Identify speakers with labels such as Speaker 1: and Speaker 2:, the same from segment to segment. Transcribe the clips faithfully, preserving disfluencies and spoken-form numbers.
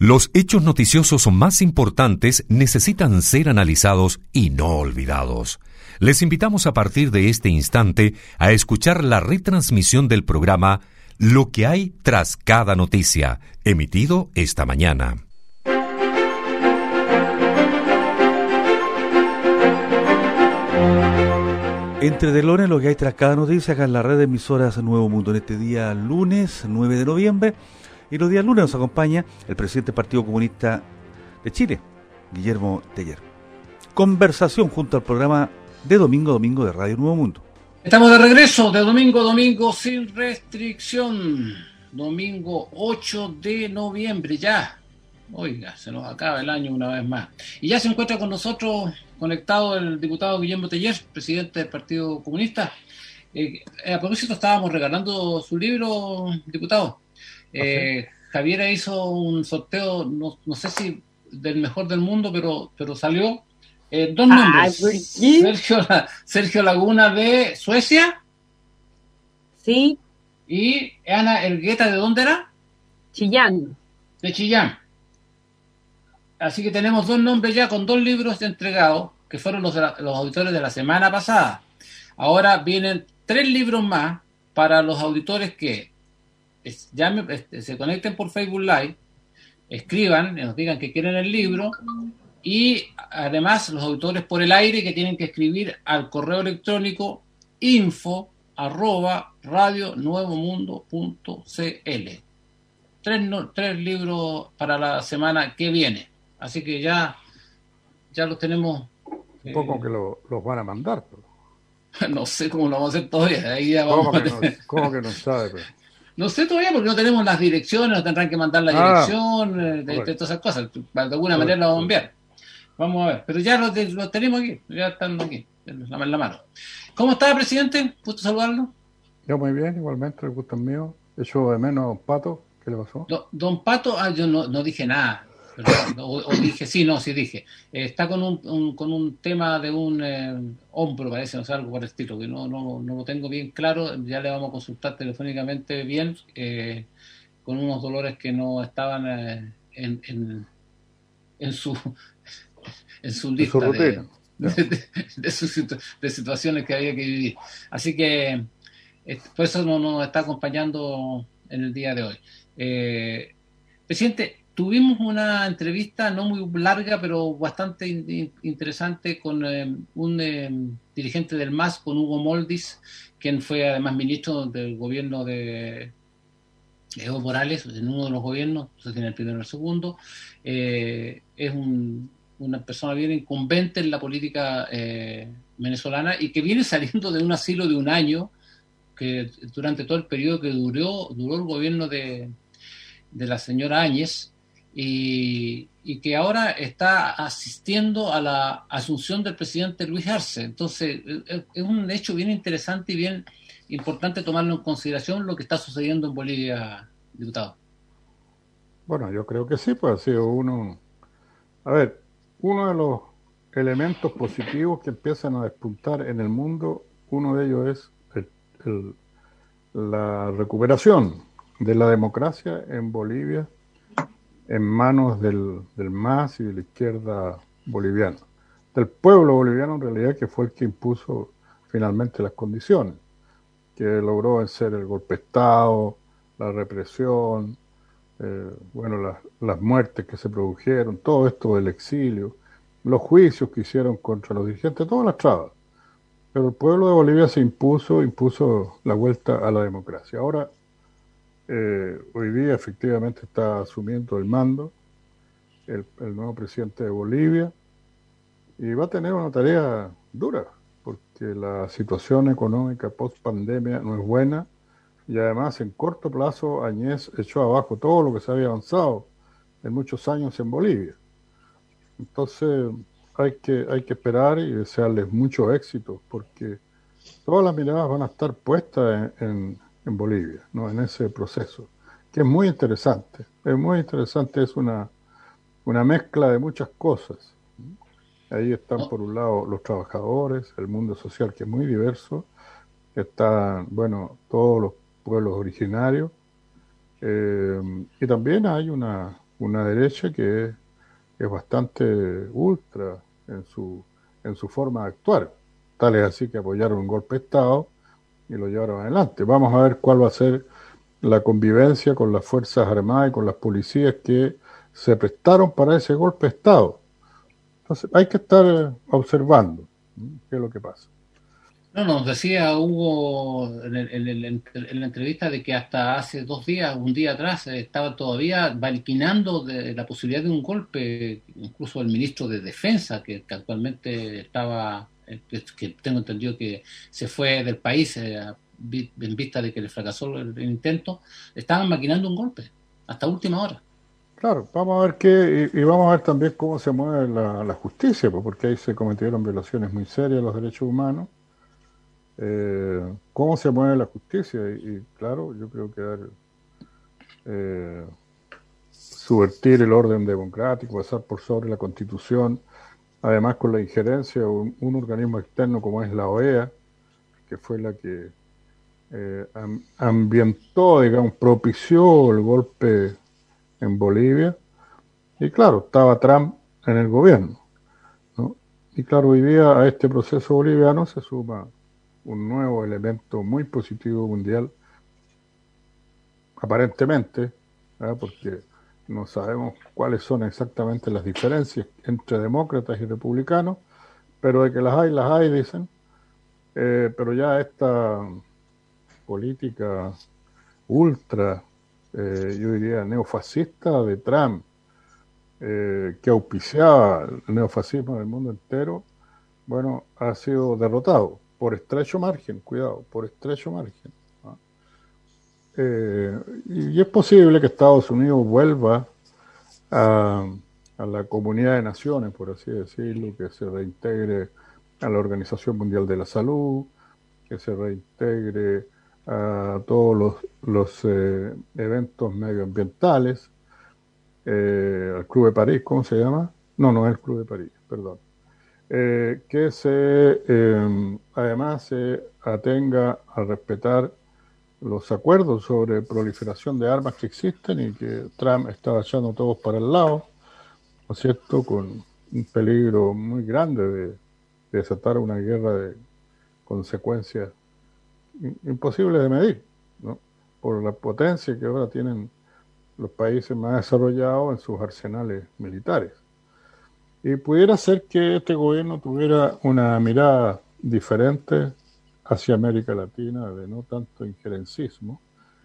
Speaker 1: Los hechos noticiosos más importantes necesitan ser analizados y no olvidados. Les invitamos a partir de este instante a escuchar la retransmisión del programa Lo que hay tras cada noticia, emitido esta mañana.
Speaker 2: Entre telones, lo que hay tras cada noticia acá en la red de emisoras Nuevo Mundo en este día lunes nueve de noviembre. Y los días lunes nos acompaña el presidente del Partido Comunista de Chile, Guillermo Teller. Conversación junto al programa de Domingo Domingo de Radio Nuevo Mundo.
Speaker 3: Estamos de regreso de Domingo Domingo sin restricción. Domingo ocho de noviembre ya. Oiga, se nos acaba el año una vez más. Y ya se encuentra con nosotros conectado el diputado Guillermo Teller, presidente del Partido Comunista. Eh, a propósito, estábamos regalando su libro, diputado. Eh, Javiera hizo un sorteo, no, no sé si del mejor del mundo, pero, pero salió eh, dos nombres. Sergio, Sergio Laguna de Suecia.
Speaker 4: Sí.
Speaker 3: Y Ana Elgueta, ¿de dónde era?
Speaker 4: Chillán.
Speaker 3: De Chillán. Así que tenemos dos nombres ya con dos libros entregados, que fueron los, de la, los auditores de la semana pasada. Ahora vienen tres libros más para los auditores que llame, se conecten por Facebook Live, escriban, nos digan que quieren el libro, y además los auditores por el aire que tienen que escribir al correo electrónico info arroba radio nuevo mundo punto cl. Tres, no, tres libros para la semana que viene, así que ya ya los tenemos.
Speaker 5: Un poco eh, que lo, los van a mandar, pero...
Speaker 3: no sé cómo lo vamos a hacer todavía. Ahí ya
Speaker 5: vamos
Speaker 3: ¿Cómo,
Speaker 5: a
Speaker 3: que
Speaker 5: no, ¿Cómo que no sabe? Pero...
Speaker 3: No sé todavía porque no tenemos las direcciones, nos tendrán que mandar la dirección, ah, de, de, de todas esas cosas. De alguna manera lo vamos a enviar. Vamos a ver. Pero ya lo, lo tenemos aquí, ya están aquí, en la, en la mano. ¿Cómo está, presidente? ¿Gusto saludarlo?
Speaker 5: Yo muy bien, igualmente, el gusto es mío. Echo de menos Pato, ¿qué le pasó?
Speaker 3: Don, don Pato, ah, yo no, no dije nada. Pero, o, o dije, sí, no, sí dije. Eh, está con un, un con un tema de un eh, hombro, parece, no sé, algo por el estilo, que no, no, no lo tengo bien claro. Ya le vamos a consultar telefónicamente bien, eh, con unos dolores que no estaban eh, en, en, en su en su lista de, su de, de, de, de, su, de situaciones que había que vivir. Así que eh, por eso no nos está acompañando en el día de hoy. Eh, presidente, tuvimos una entrevista no muy larga, pero bastante in- interesante con eh, un eh, dirigente del M A S, con Hugo Moldis, quien fue además ministro del gobierno de Evo Morales, en uno de los gobiernos, no sé si en el primero o el segundo. Eh, es un, una persona bien incumbente en la política eh, venezolana y que viene saliendo de un asilo de un año, que durante todo el periodo que duró, duró el gobierno de, de la señora Áñez. Y, y que ahora está asistiendo a la asunción del presidente Luis Arce. Entonces, es, es un hecho bien interesante y bien importante tomarlo en consideración lo que está sucediendo en Bolivia, diputado.
Speaker 5: Bueno, yo creo que sí, pues ha sido uno... A ver, uno de los elementos positivos que empiezan a despuntar en el mundo, uno de ellos es el, el, la recuperación de la democracia en Bolivia, en manos del, del M A S y de la izquierda boliviana, del pueblo boliviano en realidad, que fue el que impuso finalmente las condiciones, que logró vencer el golpe de Estado, la represión, eh, bueno, las, las muertes que se produjeron, todo esto del exilio, los juicios que hicieron contra los dirigentes, todas las trabas. Pero el pueblo de Bolivia se impuso, impuso la vuelta a la democracia. Ahora, Eh, hoy día efectivamente está asumiendo el mando el, el nuevo presidente de Bolivia y va a tener una tarea dura porque la situación económica post pandemia no es buena y además en corto plazo Áñez echó abajo todo lo que se había avanzado en muchos años en Bolivia. Entonces hay que, hay que esperar y desearles mucho éxito porque todas las miradas van a estar puestas en, en en Bolivia, ¿no? En ese proceso, que es muy interesante. Es muy interesante, es una, una mezcla de muchas cosas. Ahí están, por un lado, los trabajadores, el mundo social, que es muy diverso. Están, bueno, todos los pueblos originarios. Eh, y también hay una, una derecha que es, es bastante ultra en su, en su forma de actuar. Tal es así que apoyaron un golpe de Estado y lo llevaron adelante. Vamos a ver cuál va a ser la convivencia con las Fuerzas Armadas y con las policías que se prestaron para ese golpe de Estado. Entonces hay que estar observando qué es lo que pasa.
Speaker 3: No, nos decía Hugo en, el- en el- en la entrevista de que hasta hace dos días, un día atrás, eh, estaba todavía balquinando de la posibilidad de un golpe, incluso el ministro de Defensa, que, que actualmente estaba, eh, que, que tengo entendido que se fue del país eh, a vi- en vista de que le fracasó el, el intento, estaban maquinando un golpe, hasta última hora.
Speaker 5: Claro, vamos a ver qué, y, y vamos a ver también cómo se mueve la, la justicia, pues, porque ahí se cometieron violaciones muy serias de los derechos humanos. Eh, cómo se mueve la justicia, y, y claro, yo creo que dar, eh, subvertir el orden democrático, pasar por sobre la Constitución, además con la injerencia de un, un organismo externo como es la O E A, que fue la que eh, am- ambientó, digamos, propició el golpe en Bolivia. Y claro, estaba Trump en el gobierno, ¿no? Y claro, hoy día a este proceso boliviano se suma un nuevo elemento muy positivo mundial, aparentemente, ¿verdad? Porque no sabemos cuáles son exactamente las diferencias entre demócratas y republicanos, pero de que las hay, las hay, dicen. Eh, pero ya esta política ultra, eh, yo diría neofascista de Trump, eh, que auspiciaba el neofascismo en el mundo entero, bueno, ha sido derrotado por estrecho margen, cuidado, por estrecho margen. ¿No? Eh, y, y es posible que Estados Unidos vuelva a, a la comunidad de naciones, por así decirlo, que se reintegre a la Organización Mundial de la Salud, que se reintegre a todos los, los eh, eventos medioambientales, eh, al Club de París, ¿cómo se llama? No, no es el Club de París, perdón. Eh, que se eh, además se atenga a respetar los acuerdos sobre proliferación de armas que existen y que Trump está echando todos para el lado, ¿no es cierto?, con un peligro muy grande de, de desatar una guerra de consecuencias imposibles de medir, ¿no?, por la potencia que ahora tienen los países más desarrollados en sus arsenales militares. Y pudiera ser que este gobierno tuviera una mirada diferente hacia América Latina, de no tanto injerencismo,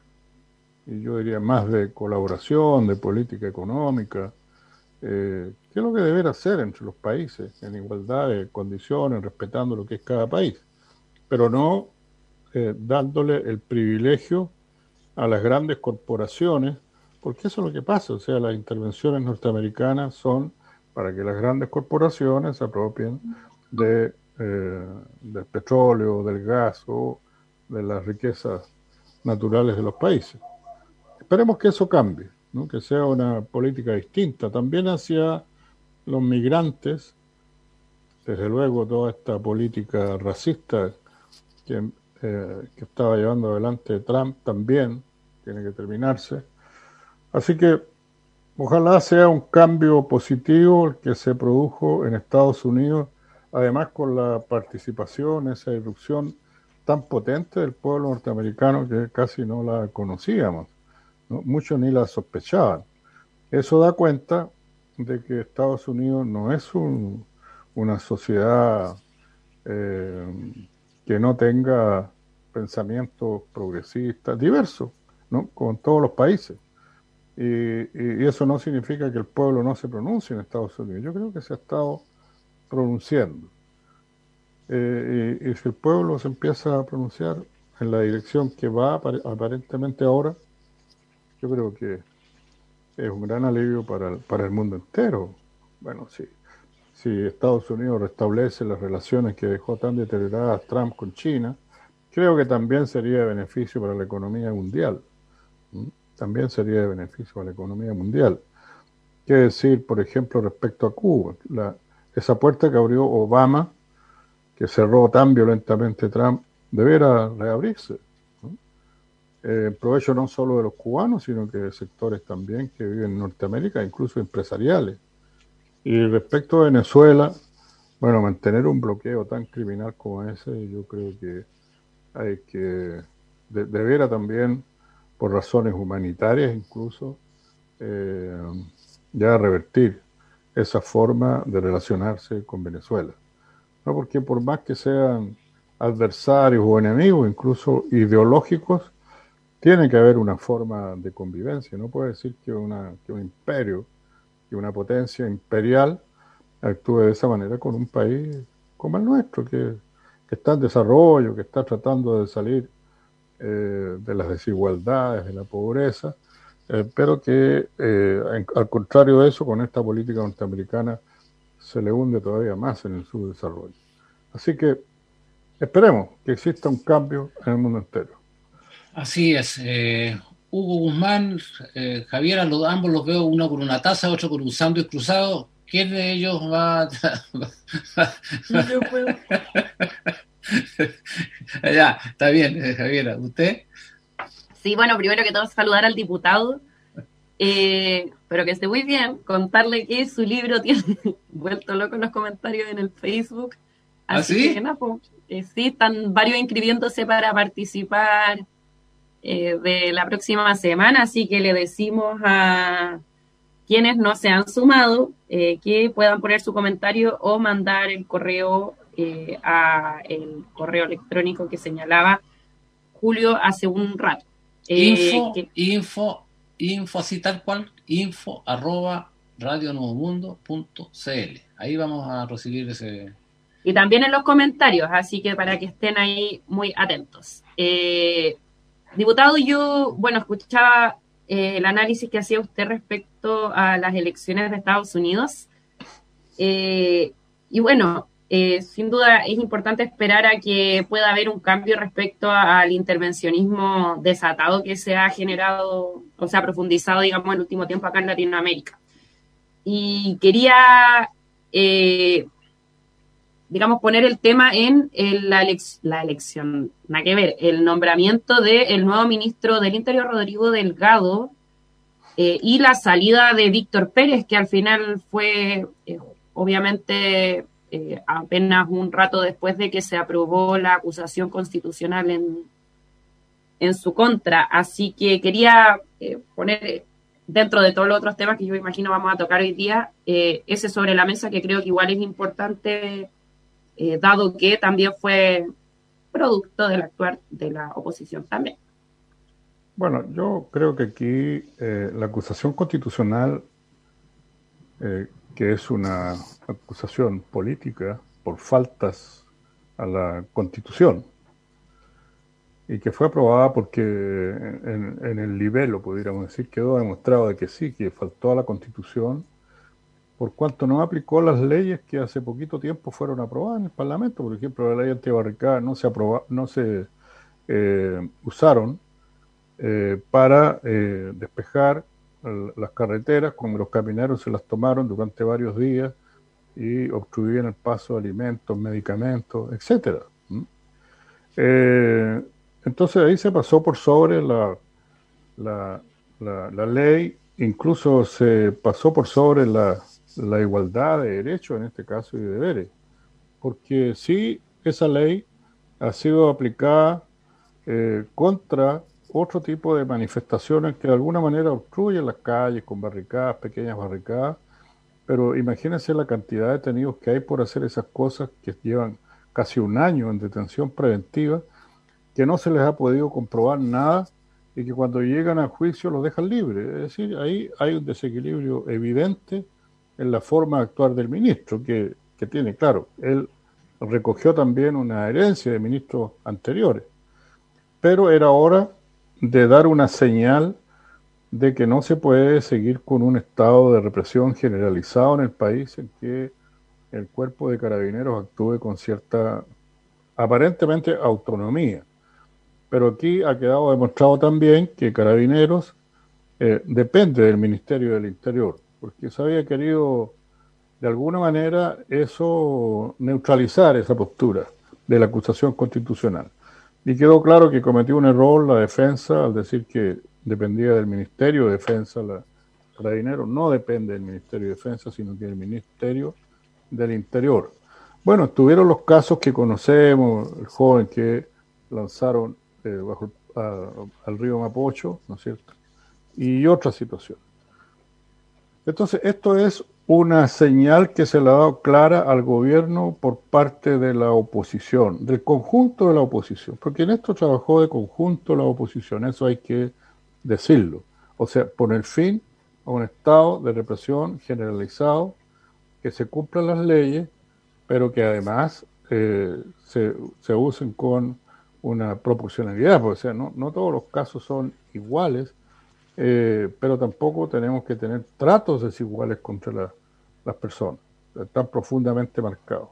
Speaker 5: y yo diría más de colaboración, de política económica, eh, que es lo que debería hacer entre los países, en igualdad de condiciones, respetando lo que es cada país, pero no eh, dándole el privilegio a las grandes corporaciones, porque eso es lo que pasa, o sea, las intervenciones norteamericanas son para que las grandes corporaciones se apropien de, eh, del petróleo, del gas o de las riquezas naturales de los países. Esperemos que eso cambie, ¿no?, que sea una política distinta, también hacia los migrantes, desde luego toda esta política racista que, eh, que estaba llevando adelante Trump también tiene que terminarse. Así que ojalá sea un cambio positivo el que se produjo en Estados Unidos, además con la participación, esa irrupción tan potente del pueblo norteamericano que casi no la conocíamos, ¿no? Muchos ni la sospechaban. Eso da cuenta de que Estados Unidos no es un, una sociedad eh, que no tenga pensamientos progresistas diversos, ¿no?, con todos los países. Y, y, y eso no significa que el pueblo no se pronuncie en Estados Unidos. Yo creo que se ha estado pronunciando. Eh, y, y si el pueblo se empieza a pronunciar en la dirección que va aparentemente ahora, yo creo que es un gran alivio para el, para el mundo entero. Bueno, sí. Si Estados Unidos restablece las relaciones que dejó tan deterioradas Trump con China, creo que también sería de beneficio para la economía mundial. ¿Mm? También sería de beneficio para la economía mundial. ¿Qué decir, por ejemplo, respecto a Cuba? La, esa puerta que abrió Obama, que cerró tan violentamente Trump, deberá reabrirse, ¿no? eh, provecho no solo de los cubanos, sino que de sectores también que viven en Norteamérica, incluso empresariales. Y respecto a Venezuela, bueno, mantener un bloqueo tan criminal como ese, yo creo que hay que, de, debiera también, por razones humanitarias incluso, eh, ya revertir esa forma de relacionarse con Venezuela. No, porque por más que sean adversarios o enemigos, incluso ideológicos, tiene que haber una forma de convivencia. No puede decir que, una, que un imperio, que una potencia imperial actúe de esa manera con un país como el nuestro, que, que está en desarrollo, que está tratando de salir eh, de las desigualdades, de la pobreza, eh, pero que eh, en, al contrario de eso, con esta política norteamericana se le hunde todavía más en el subdesarrollo. Así que esperemos que exista un cambio en el mundo entero.
Speaker 3: Así es. Eh, Hugo Guzmán, eh, Javier, a los, ambos los veo, uno con una taza, otro con un sándwich cruzado. ¿Quién de ellos va?
Speaker 4: Yo puedo.
Speaker 3: Ya, está bien, eh, Javiera. ¿Usted?
Speaker 4: Sí, bueno, primero que todo saludar al diputado, eh, pero que esté muy bien, contarle que su libro tiene vuelto loco en los comentarios en el Facebook.
Speaker 3: ¿Ah,
Speaker 4: Así
Speaker 3: sí?
Speaker 4: que, no, pues, eh, sí, están varios inscribiéndose para participar eh, de la próxima semana, así que le decimos a quienes no se han sumado eh, que puedan poner su comentario o mandar el correo eh, a el correo electrónico que señalaba Julio hace un rato. Eh,
Speaker 3: Info,
Speaker 4: que,
Speaker 3: info, info, así tal cual, info arroba radionuevomundo punto cl. Ahí vamos a recibir ese...
Speaker 4: y también en los comentarios, así que para que estén ahí muy atentos. Eh, diputado, yo, bueno, escuchaba eh, el análisis que hacía usted respecto a las elecciones de Estados Unidos. Eh, y bueno, eh, sin duda es importante esperar a que pueda haber un cambio respecto a, al intervencionismo desatado que se ha generado, o se ha profundizado, digamos, en el último tiempo acá en Latinoamérica. Y quería, eh, digamos, poner el tema en el, la, elec- la elección, nada que ver, el nombramiento del nuevo ministro del Interior, Rodrigo Delgado, eh, y la salida de Víctor Pérez, que al final fue, eh, obviamente, eh, apenas un rato después de que se aprobó la acusación constitucional en, en su contra. Así que quería eh, poner, dentro de todos los otros temas que yo imagino vamos a tocar hoy día, eh, ese sobre la mesa, que creo que igual es importante, eh, dado que también fue producto del actuar de la oposición también.
Speaker 5: Bueno, yo creo que aquí eh, la acusación constitucional, eh, que es una acusación política por faltas a la Constitución, y que fue aprobada porque en, en el libelo, pudiéramos decir, quedó demostrado de que sí, que faltó a la Constitución, por cuanto no aplicó las leyes que hace poquito tiempo fueron aprobadas en el Parlamento. Por ejemplo, la ley antibarricada no se aproba, no se eh, usaron eh, para eh, despejar las carreteras, como los camineros se las tomaron durante varios días y obstruían el paso de alimentos, medicamentos, etcétera. ¿Mm? Eh, entonces ahí se pasó por sobre la, la, la, la ley, incluso se pasó por sobre la, la igualdad de derechos en este caso y de deberes, porque sí, esa ley ha sido aplicada eh, contra otro tipo de manifestaciones que de alguna manera obstruyen las calles con barricadas, pequeñas barricadas, pero imagínense la cantidad de detenidos que hay por hacer esas cosas, que llevan casi un año en detención preventiva, que no se les ha podido comprobar nada y que cuando llegan a juicio los dejan libres. Es decir, ahí hay un desequilibrio evidente en la forma de actuar del ministro, que, que tiene, claro, él recogió también una herencia de ministros anteriores, pero era hora de dar una señal de que no se puede seguir con un estado de represión generalizado en el país en que el cuerpo de carabineros actúe con cierta, aparentemente, autonomía. Pero aquí ha quedado demostrado también que Carabineros eh, depende del Ministerio del Interior, porque se había querido, de alguna manera, eso neutralizar esa postura de la acusación constitucional. Y quedó claro que cometió un error la defensa al decir que dependía del Ministerio de Defensa, la Carabineros no depende del Ministerio de Defensa, sino que del Ministerio del Interior. Bueno, estuvieron los casos que conocemos, el joven que lanzaron eh, bajo a, al río Mapocho, ¿no es cierto? Y otras situaciones. Entonces, esto es una señal que se le ha dado clara al gobierno por parte de la oposición, del conjunto de la oposición, porque en esto trabajó de conjunto la oposición, eso hay que decirlo. O sea, poner fin a un estado de represión generalizado, que se cumplan las leyes, pero que además eh, se, se usen con una proporcionalidad, porque o sea, no, no todos los casos son iguales, eh, pero tampoco tenemos que tener tratos desiguales contra la, las personas, están profundamente marcados.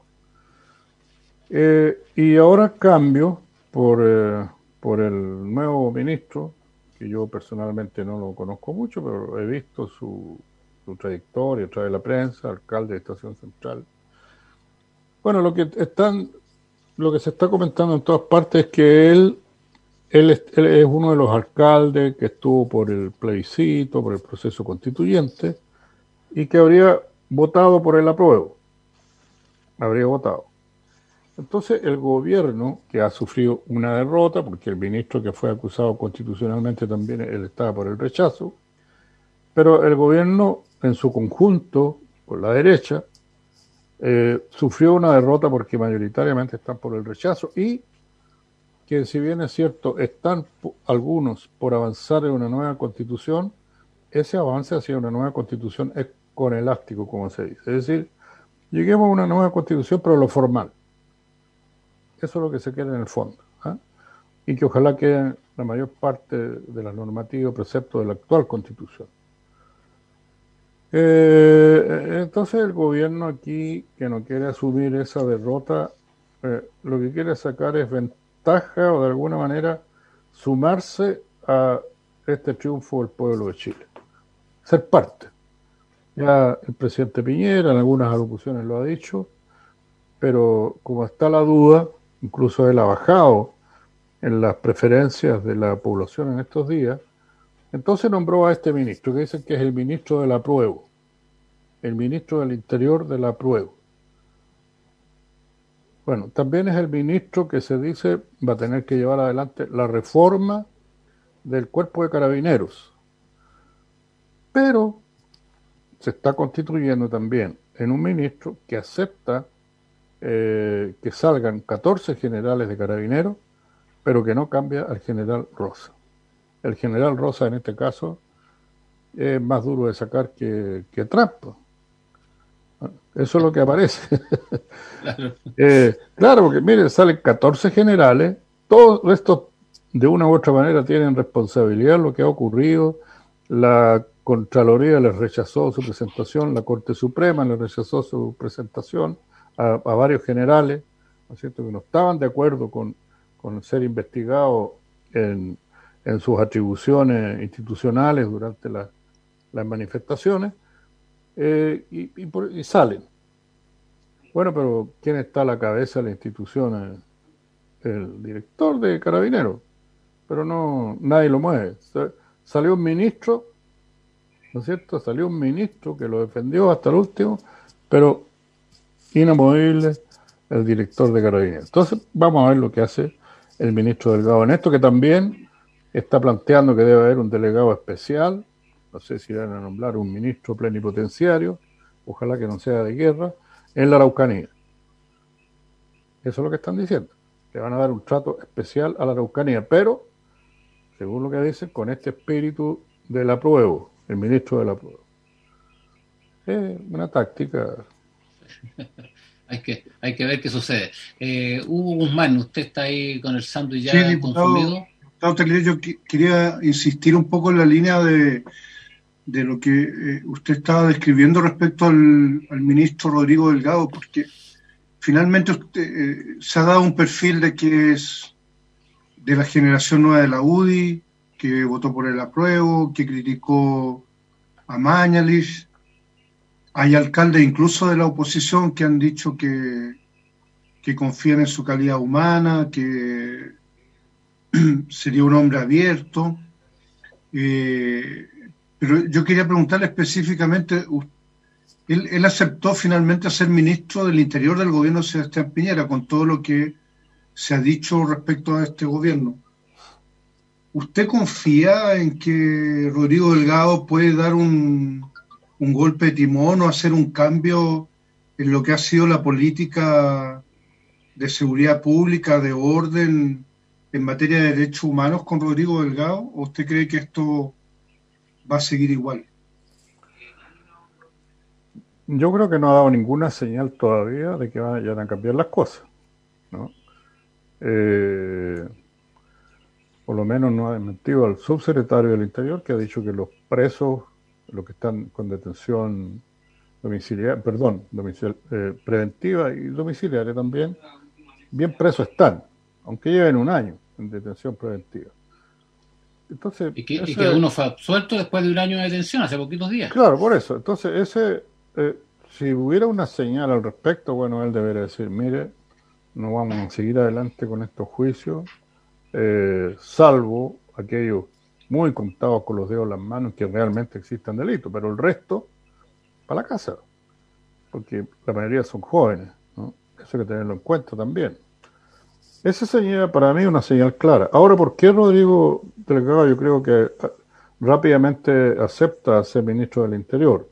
Speaker 5: Eh, y ahora cambio por, eh, por el nuevo ministro, que yo personalmente no lo conozco mucho, pero he visto su, su trayectoria a través de la prensa, alcalde de Estación Central. Bueno, lo que están, lo que se está comentando en todas partes es que él, él, es, él es uno de los alcaldes que estuvo por el plebiscito, por el proceso constituyente, y que habría votado por el apruebo. Habría votado. Entonces el gobierno, que ha sufrido una derrota, porque el ministro que fue acusado constitucionalmente también, él estaba por el rechazo, pero el gobierno en su conjunto, por la derecha, eh, sufrió una derrota porque mayoritariamente están por el rechazo y que si bien es cierto, están algunos por avanzar en una nueva constitución, ese avance hacia una nueva constitución es con elástico, como se dice. Es decir, lleguemos a una nueva constitución, pero lo formal. Eso es lo que se quiere en el fondo. ¿eh? Y que ojalá quede la mayor parte de la normativa o preceptos de la actual constitución. Eh, entonces el gobierno aquí, que no quiere asumir esa derrota, eh, lo que quiere sacar es ventaja o de alguna manera sumarse a este triunfo del pueblo de Chile. Ser parte. Ya el presidente Piñera en algunas alocuciones lo ha dicho, pero como está la duda, incluso él ha bajado en las preferencias de la población en estos días, entonces nombró a este ministro, que dicen que es el ministro del apruebo, el ministro del Interior del apruebo. Bueno, también es el ministro que se dice va a tener que llevar adelante la reforma del cuerpo de carabineros, pero se está constituyendo también en un ministro que acepta eh, que salgan catorce generales de carabineros, pero que no cambia al general Rosa. El general Rosa en este caso es más duro de sacar que, que Trump. Eso es lo que aparece. Claro, eh, claro porque miren, salen catorce generales, todos estos de una u otra manera tienen responsabilidad en lo que ha ocurrido. La Contraloría les rechazó su presentación, la Corte Suprema les rechazó su presentación a, a varios generales, ¿no es cierto?, que no estaban de acuerdo con, con ser investigados en, en sus atribuciones institucionales durante la, las manifestaciones, eh, y, y, por, y salen. Bueno, pero ¿quién está a la cabeza de la institución? El director de Carabineros, pero no, nadie lo mueve. Salió un ministro, ¿no es cierto? Salió un ministro que lo defendió hasta el último, pero inamovible el director de Carabineros. Entonces, vamos a ver lo que hace el ministro Delgado en esto, que también está planteando que debe haber un delegado especial, no sé si van a nombrar un ministro plenipotenciario, ojalá que no sea de guerra, en la Araucanía. Eso es lo que están diciendo, que van a dar un trato especial a la Araucanía, pero, según lo que dicen, con este espíritu del apruebo, el ministro del apruebo. Es una táctica.
Speaker 3: hay que hay que ver qué sucede. Eh, Hugo Guzmán, usted está ahí con el sándwich ya
Speaker 6: sí, diputado, consumido. Diputado, yo qu- quería insistir un poco en la línea de, de lo que eh, usted estaba describiendo respecto al, al ministro Rodrigo Delgado, porque finalmente usted, eh, se ha dado un perfil de que es de la generación nueva de la U D I, que votó por el apruebo, que criticó a Mañalich. Hay alcaldes incluso de la oposición que han dicho que, que confían en su calidad humana, que, sería un hombre abierto. Eh, pero yo quería preguntarle específicamente, él, él aceptó finalmente ser ministro del Interior del gobierno de Sebastián Piñera, con todo lo que se ha dicho respecto a este gobierno. ¿Usted confía en que Rodrigo Delgado puede dar un, un golpe de timón o hacer un cambio en lo que ha sido la política de seguridad pública, de orden en materia de derechos humanos con Rodrigo Delgado? ¿O usted cree que esto va a seguir igual?
Speaker 5: Yo creo que no ha dado ninguna señal todavía de que vayan a cambiar las cosas, ¿no? Eh, por lo menos no ha desmentido al subsecretario del Interior, que ha dicho que los presos, los que están con detención domiciliaria, perdón, domicil, eh, preventiva y domiciliaria también, bien presos están, aunque lleven un año en detención preventiva. Entonces,
Speaker 3: y, que,
Speaker 5: ese,
Speaker 3: y que uno fue absuelto después de un año de detención, hace poquitos días.
Speaker 5: Claro, por eso. Entonces, ese, eh, si hubiera una señal al respecto, bueno, él debería decir, mire, no vamos a seguir adelante con estos juicios, eh, salvo aquellos muy contados con los dedos en las manos que realmente existan delitos, pero el resto, para la casa, porque la mayoría son jóvenes, ¿no? Eso hay que tenerlo en cuenta también. Esa señal para mí es una señal clara. Ahora, ¿por qué Rodrigo Delgado yo creo que rápidamente acepta ser ministro del Interior?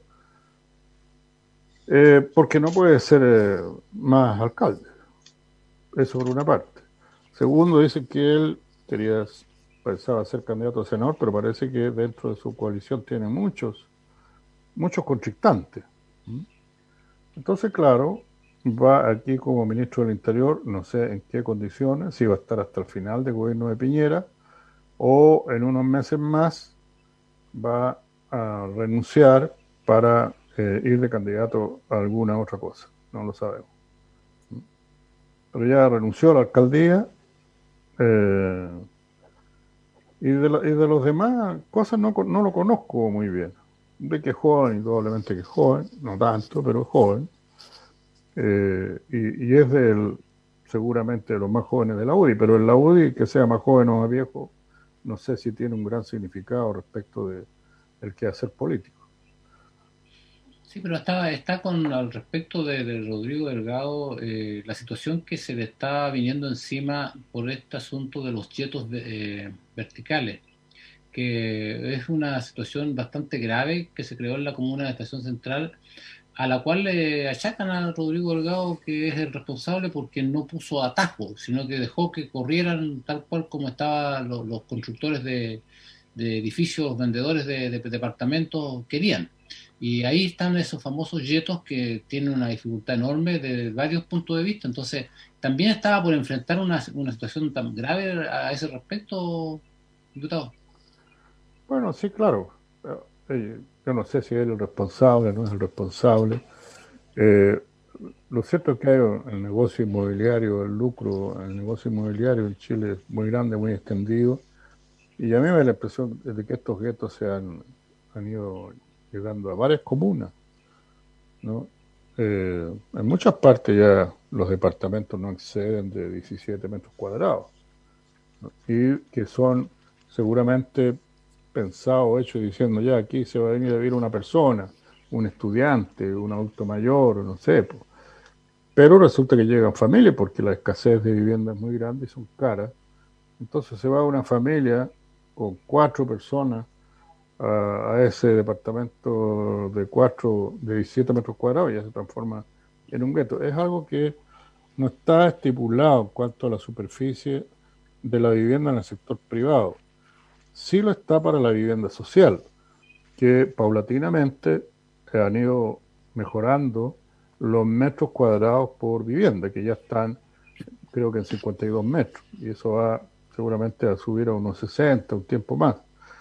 Speaker 5: Eh, porque no puede ser eh, más alcalde. Eso por una parte. Segundo, dice que él quería, pensaba ser candidato a senador, pero parece que dentro de su coalición tiene muchos, muchos contrincantes. Entonces, claro, va aquí como ministro del Interior, no sé en qué condiciones, si va a estar hasta el final del gobierno de Piñera, o en unos meses más va a renunciar para eh, ir de candidato a alguna otra cosa, no lo sabemos. Pero ya renunció a la alcaldía, eh, y, de la, y de los demás cosas no, no lo conozco muy bien. De que es joven, indudablemente que es joven, no tanto, pero es joven. Eh, y, y es del, seguramente de los más jóvenes de la U D I, pero en la U D I, que sea más joven o más viejo, no sé si tiene un gran significado respecto de el quehacer político.
Speaker 3: Sí, pero está, está con al respecto de, de Rodrigo Delgado, eh, la situación que se le está viniendo encima por este asunto de los yetos de, eh, verticales, que es una situación bastante grave que se creó en la comuna de Estación Central, a la cual le achacan a Rodrigo Delgado que es el responsable porque no puso atajo, sino que dejó que corrieran tal cual como estaban los, los constructores de, de edificios, vendedores de, de departamentos querían. Y ahí están esos famosos yetos que tienen una dificultad enorme de varios puntos de vista. Entonces, también estaba por enfrentar una, una situación tan grave a ese respecto, diputado.
Speaker 5: Bueno, sí, claro. Eh, yo no sé si es el responsable o no es el responsable. Eh, lo cierto es que hay el negocio inmobiliario, el lucro, el negocio inmobiliario en Chile es muy grande, muy extendido. Y a mí me da la impresión de que estos guetos se han, han ido llegando a varias comunas, ¿no? Eh, en muchas partes ya los departamentos no exceden de diecisiete metros cuadrados, ¿no? Y que son seguramente pensados, hechos diciendo ya aquí se va a venir a vivir una persona, un estudiante, un adulto mayor, no sé, pues. Pero resulta que llegan familias porque la escasez de viviendas es muy grande y son caras. Entonces se va una familia con cuatro personas a, a ese departamento de cuatro, de diecisiete metros cuadrados y ya se transforma en un gueto. Es algo que no está estipulado en cuanto a la superficie de la vivienda en el sector privado. Sí lo está para la vivienda social, que paulatinamente han ido mejorando los metros cuadrados por vivienda, que ya están, creo que en cincuenta y dos metros, y eso va seguramente a subir a unos sesenta, un tiempo más.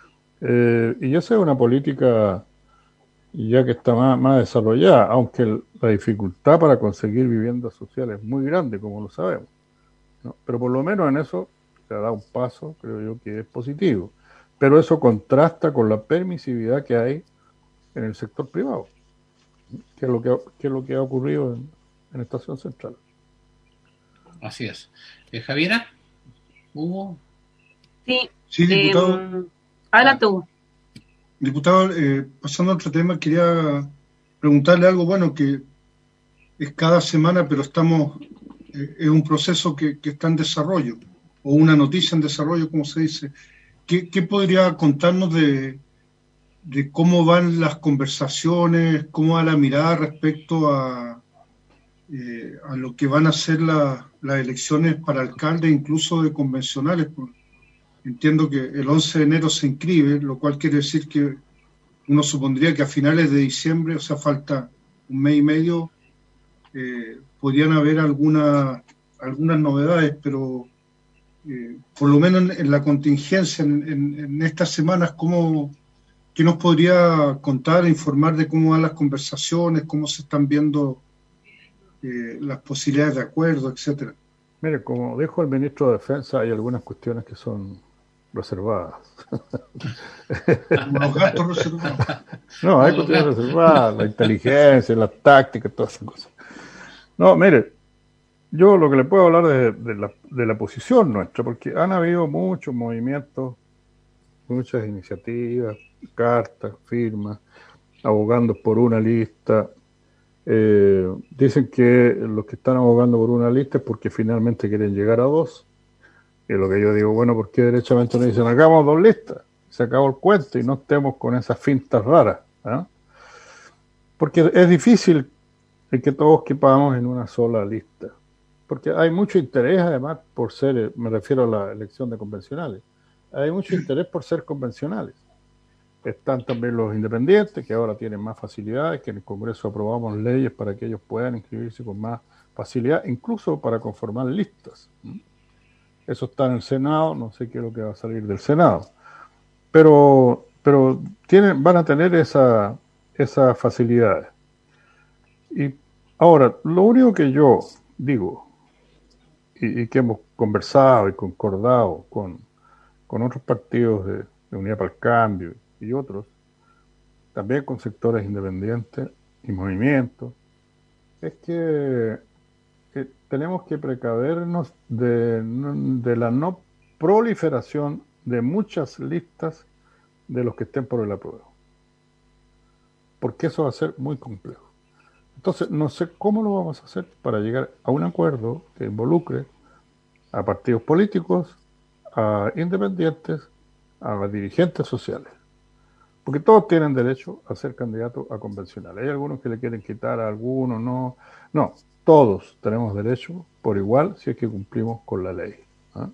Speaker 5: Eh, y esa es una política ya que está más, más desarrollada, aunque el, la dificultad para conseguir viviendas sociales es muy grande, como lo sabemos, ¿no? Pero por lo menos en eso se ha dado un paso, creo yo, que es positivo. Pero eso contrasta con la permisividad que hay en el sector privado, que es lo que, que, es lo que ha ocurrido en, en Estación Central.
Speaker 3: Así es. Eh, Javiera, Hugo.
Speaker 4: Sí,
Speaker 6: Sí, diputado.
Speaker 4: Eh, habla tú.
Speaker 6: Diputado, eh, pasando a otro tema, quería preguntarle algo, bueno, que es cada semana, pero estamos, eh, es un proceso que, que está en desarrollo, o una noticia en desarrollo, como se dice. ¿Qué, qué podría contarnos de, de cómo van las conversaciones, cómo va la mirada respecto a, eh, a lo que van a ser la, las elecciones para alcalde, incluso de convencionales? Entiendo que el once de enero se inscribe, lo cual quiere decir que uno supondría que a finales de diciembre, o sea, falta un mes y medio, eh, podrían haber alguna, algunas novedades, pero eh, por lo menos en, en la contingencia, en, en, en estas semanas, ¿cómo, ¿qué nos podría contar, informar de cómo van las conversaciones, cómo se están viendo eh, las posibilidades de acuerdo, etcétera?
Speaker 5: Mire, como dijo el ministro de Defensa, hay algunas cuestiones que son reservadas.
Speaker 6: Los gastos reservados.
Speaker 5: No, hay cuestiones reservadas, la inteligencia, la táctica, todas esas cosas. No, mire, yo lo que le puedo hablar de, de, la, de la posición nuestra, porque han habido muchos movimientos, muchas iniciativas, cartas, firmas, abogando por una lista. Eh, dicen que los que están abogando por una lista es porque finalmente quieren llegar a dos. Y lo que yo digo, bueno, ¿por qué derechamente no dicen hagamos dos listas? Se acabó el cuento y no estemos con esas fintas raras, ¿eh? Porque es difícil que todos quepamos en una sola lista. Porque hay mucho interés, además, por ser, me refiero a la elección de convencionales, hay mucho interés por ser convencionales. Están también los independientes, que ahora tienen más facilidades, que en el Congreso aprobamos leyes para que ellos puedan inscribirse con más facilidad, incluso para conformar listas. Eso está en el Senado, no sé qué es lo que va a salir del Senado. Pero, pero tienen, van a tener esa, esas facilidades. Y ahora, lo único que yo digo, y, y que hemos conversado y concordado con, con otros partidos de, de Unidad para el Cambio y otros, también con sectores independientes y movimientos, es que eh, tenemos que precavernos de, de la no proliferación de muchas listas de los que estén por el apruebo, porque eso va a ser muy complejo. Entonces, no sé cómo lo vamos a hacer para llegar a un acuerdo que involucre a partidos políticos, a independientes, a dirigentes sociales. Porque todos tienen derecho a ser candidatos a convencionales. Hay algunos que le quieren quitar a algunos, no. No, todos tenemos derecho por igual si es que cumplimos con la ley. ¿eh?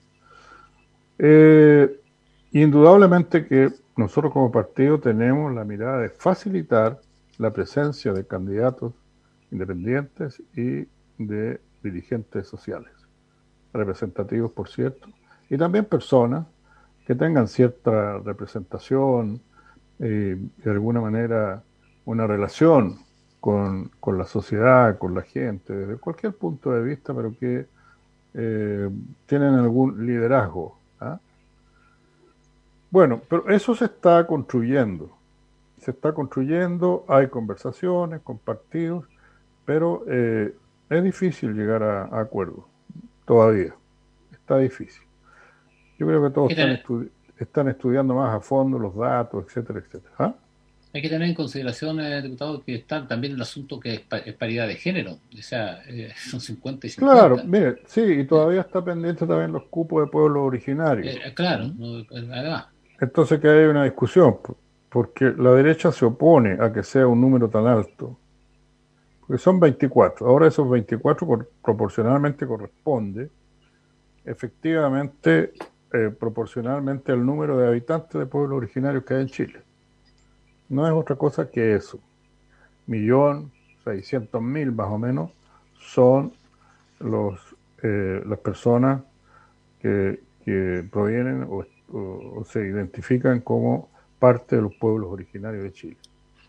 Speaker 5: Eh, indudablemente que nosotros como partido tenemos la mirada de facilitar la presencia de candidatos independientes y de dirigentes sociales, representativos, por cierto, y también personas que tengan cierta representación eh, de alguna manera una relación con, con la sociedad, con la gente, desde cualquier punto de vista, pero que eh, tienen algún liderazgo. ¿eh? Bueno, pero eso se está construyendo, se está construyendo, hay conversaciones con partidos, pero eh, es difícil llegar a, a acuerdos, todavía, está difícil. Yo creo que todos están, estu están estudiando más a fondo los datos, etcétera, etcétera. ¿Ah?
Speaker 3: Hay que tener en consideración, eh, diputado, que está también el asunto que es, pa es paridad de género, o sea, eh, son cincuenta y cincuenta.
Speaker 5: Claro, mire, sí, y todavía está pendiente también los cupos de pueblos originarios.
Speaker 3: Eh, claro, ¿no? Además.
Speaker 5: Entonces que hay una discusión, porque la derecha se opone a que sea un número tan alto, porque son veinticuatro, ahora esos veinticuatro por, proporcionalmente corresponde, efectivamente, eh, proporcionalmente al número de habitantes de pueblos originarios que hay en Chile. No es otra cosa que eso. Millón seiscientos mil más o menos son los, eh, las personas que, que provienen o, o, o se identifican como parte de los pueblos originarios de Chile.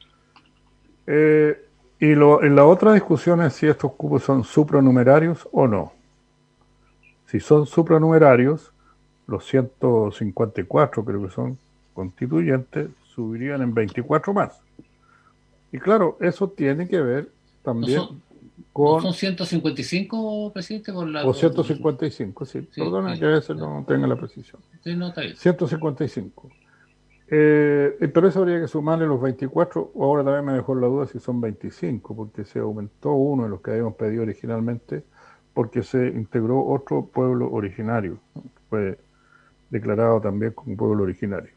Speaker 5: Eh, y lo, en la otra discusión es si estos cupos son supranumerarios o no. Si son supranumerarios, los ciento cincuenta y cuatro creo que son constituyentes, subirían en veinticuatro más. Y claro, eso tiene que ver también...
Speaker 3: No son,
Speaker 5: con...
Speaker 3: ¿Son ciento cincuenta y cinco, presidente? Por la,
Speaker 5: o ciento cincuenta y cinco, sí. sí Perdona sí, que a veces no, no tenga la precisión.
Speaker 3: Sí, no, está bien.
Speaker 5: ciento cincuenta y cinco. Eh, pero eso habría que sumarle los veinticuatro, ahora también me dejó la duda si son veinticinco, porque se aumentó uno de los que habíamos pedido originalmente, porque se integró otro pueblo originario, ¿no? Fue declarado también como pueblo originario.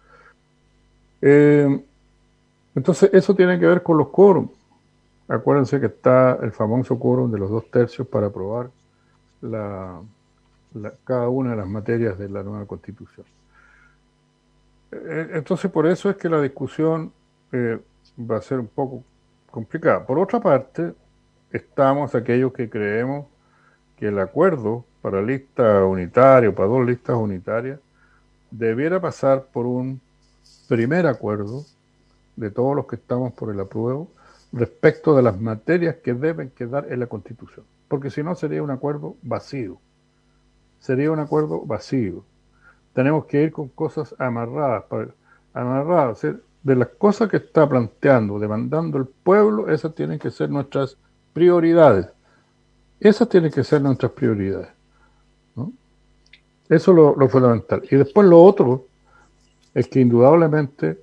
Speaker 5: Eh, entonces eso tiene que ver con los quórums. Acuérdense que está el famoso quórum de los dos tercios para aprobar la, la, cada una de las materias de la nueva Constitución. Entonces, por eso es que la discusión eh, va a ser un poco complicada. Por otra parte, estamos aquellos que creemos que el acuerdo para lista unitaria o para dos listas unitarias debiera pasar por un primer acuerdo de todos los que estamos por el apruebo respecto de las materias que deben quedar en la Constitución. Porque si no sería un acuerdo vacío. Sería un acuerdo vacío. Tenemos que ir con cosas amarradas, para, amarradas, ¿sí? De las cosas que está planteando, demandando el pueblo, esas tienen que ser nuestras prioridades. Esas tienen que ser nuestras prioridades, ¿no? Eso es lo, lo fundamental. Y después lo otro es que indudablemente,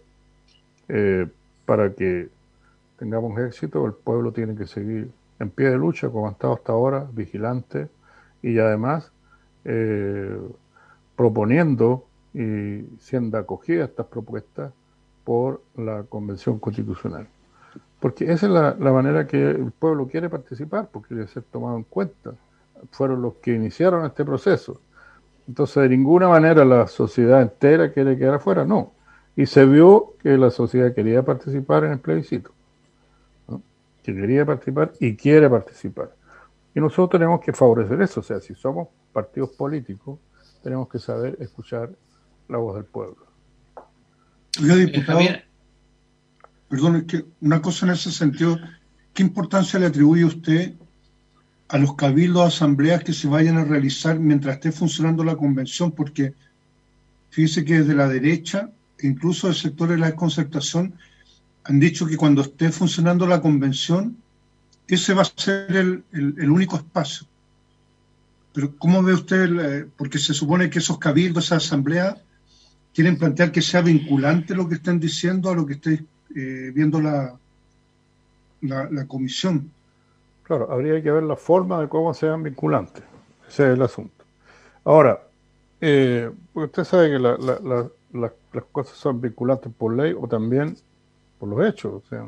Speaker 5: eh, para que tengamos éxito, el pueblo tiene que seguir en pie de lucha, como ha estado hasta ahora, vigilante, y además eh, proponiendo y siendo acogida estas propuestas por la Convención Constitucional. Porque esa es la, la manera que el pueblo quiere participar, porque quiere ser tomado en cuenta. Fueron los que iniciaron este proceso. Entonces, de ninguna manera la sociedad entera quiere quedar afuera, no. Y se vio que la sociedad quería participar en el plebiscito, ¿no? Que quería participar y quiere participar. Y nosotros tenemos que favorecer eso. O sea, si somos partidos políticos, tenemos que saber escuchar la voz del pueblo.
Speaker 6: Oiga, diputado, perdón, es que una cosa en ese sentido, ¿qué importancia le atribuye usted a los cabildos, asambleas que se vayan a realizar mientras esté funcionando la convención? Porque fíjese que desde la derecha, incluso el sector de la desconcertación, han dicho que cuando esté funcionando la convención, ese va a ser el, el, el único espacio. Pero ¿cómo ve usted? El, porque se supone que esos cabildos, esas asambleas, quieren plantear que sea vinculante lo que están diciendo a lo que esté eh, viendo la, la, la comisión.
Speaker 5: Claro, habría que ver la forma de cómo sean vinculantes. Ese es el asunto. Ahora, eh, usted sabe que la, la, la, la, las cosas son vinculantes por ley o también por los hechos. O sea,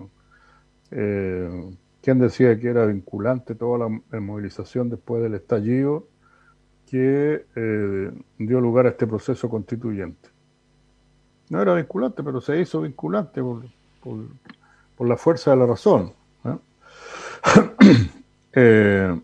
Speaker 5: eh, ¿quién decía que era vinculante toda la, la movilización después del estallido que eh, dio lugar a este proceso constituyente? No era vinculante, pero se hizo vinculante por, por, por la fuerza de la razón, ¿eh? eh,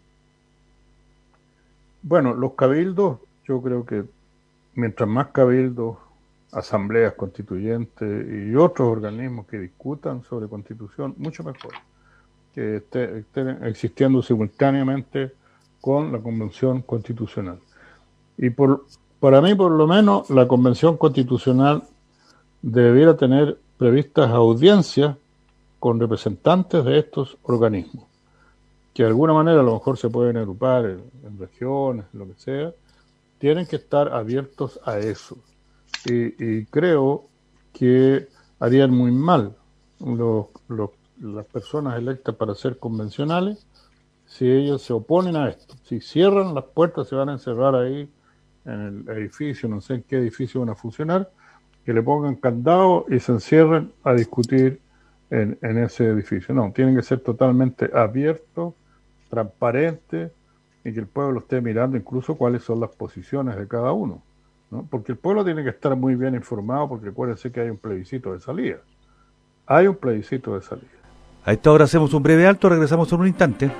Speaker 5: bueno, los cabildos, yo creo que mientras más cabildos, asambleas constituyentes y otros organismos que discutan sobre constitución, mucho mejor, que esté, estén existiendo simultáneamente con la Convención Constitucional. Y por, para mí, por lo menos, la Convención Constitucional debiera tener previstas audiencias con representantes de estos organismos, que de alguna manera a lo mejor se pueden agrupar en, en regiones, lo que sea, tienen que estar abiertos a eso. Y, y creo que harían muy mal los, los, las personas electas para ser convencionales si ellos se oponen a esto. Si cierran las puertas, se van a encerrar ahí en el edificio, no sé en qué edificio van a funcionar, que le pongan candado y se encierren a discutir en, en ese edificio. No, tienen que ser totalmente abiertos, transparentes, y que el pueblo esté mirando incluso cuáles son las posiciones de cada uno, ¿no? Porque el pueblo tiene que estar muy bien informado, porque acuérdense que hay un plebiscito de salida. Hay un plebiscito de salida.
Speaker 2: A esta hora hacemos un breve alto, regresamos en un instante.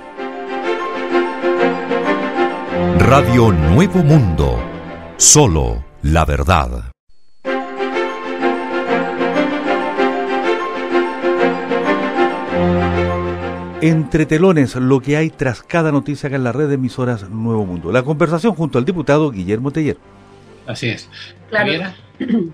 Speaker 1: Radio Nuevo Mundo, solo la verdad.
Speaker 2: Entre telones, lo que hay tras cada noticia acá en la red de emisoras Nuevo Mundo. La conversación junto al diputado Guillermo Teller.
Speaker 3: Así es.
Speaker 4: Claro.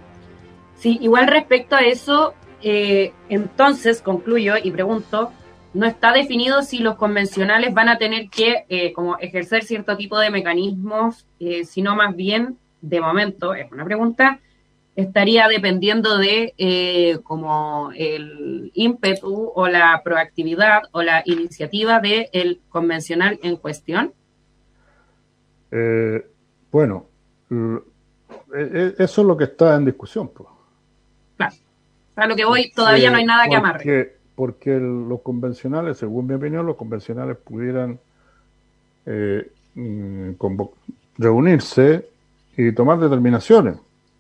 Speaker 4: Sí, igual respecto a eso, eh, entonces concluyo y pregunto, no está definido si los convencionales van a tener que eh, como ejercer cierto tipo de mecanismos, eh, sino más bien, de momento, es una pregunta, estaría dependiendo de eh, como el ímpetu o la proactividad o la iniciativa del convencional en cuestión.
Speaker 5: Eh, bueno, eso es lo que está en discusión, pues.
Speaker 4: Claro. A lo que voy, todavía no hay nada que amarre.
Speaker 5: Porque, porque el, los convencionales, según mi opinión, los convencionales pudieran eh, reunirse y tomar determinaciones.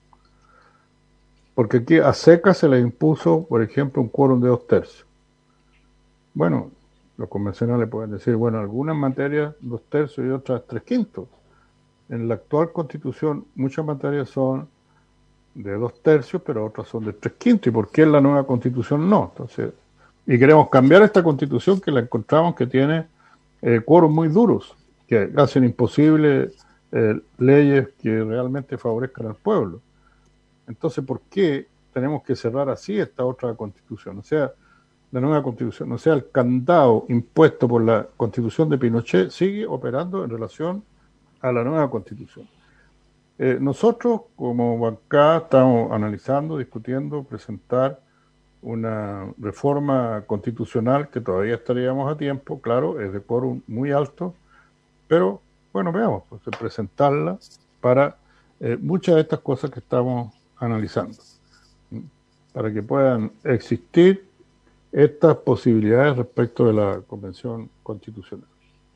Speaker 5: Porque aquí a secas se les impuso, por ejemplo, un quórum de dos tercios. Bueno, los convencionales pueden decir, bueno, algunas materias dos tercios y otras tres quintos. En la actual Constitución muchas materias son de dos tercios, pero otras son de tres quintos. ¿Y por qué en la nueva Constitución no? Entonces, y queremos cambiar esta Constitución que la encontramos que tiene eh, quórum muy duros, que hacen imposible eh, leyes que realmente favorezcan al pueblo. Entonces, ¿por qué tenemos que cerrar así esta otra Constitución? O sea, la nueva Constitución, o sea, el candado impuesto por la Constitución de Pinochet sigue operando en relación a la nueva Constitución. Eh, nosotros, como bancada, estamos analizando, discutiendo, presentar una reforma constitucional que todavía estaríamos a tiempo, claro, es de quórum muy alto, pero bueno, veamos, pues, presentarla para eh, muchas de estas cosas que estamos analizando, para que puedan existir estas posibilidades respecto de la Convención Constitucional.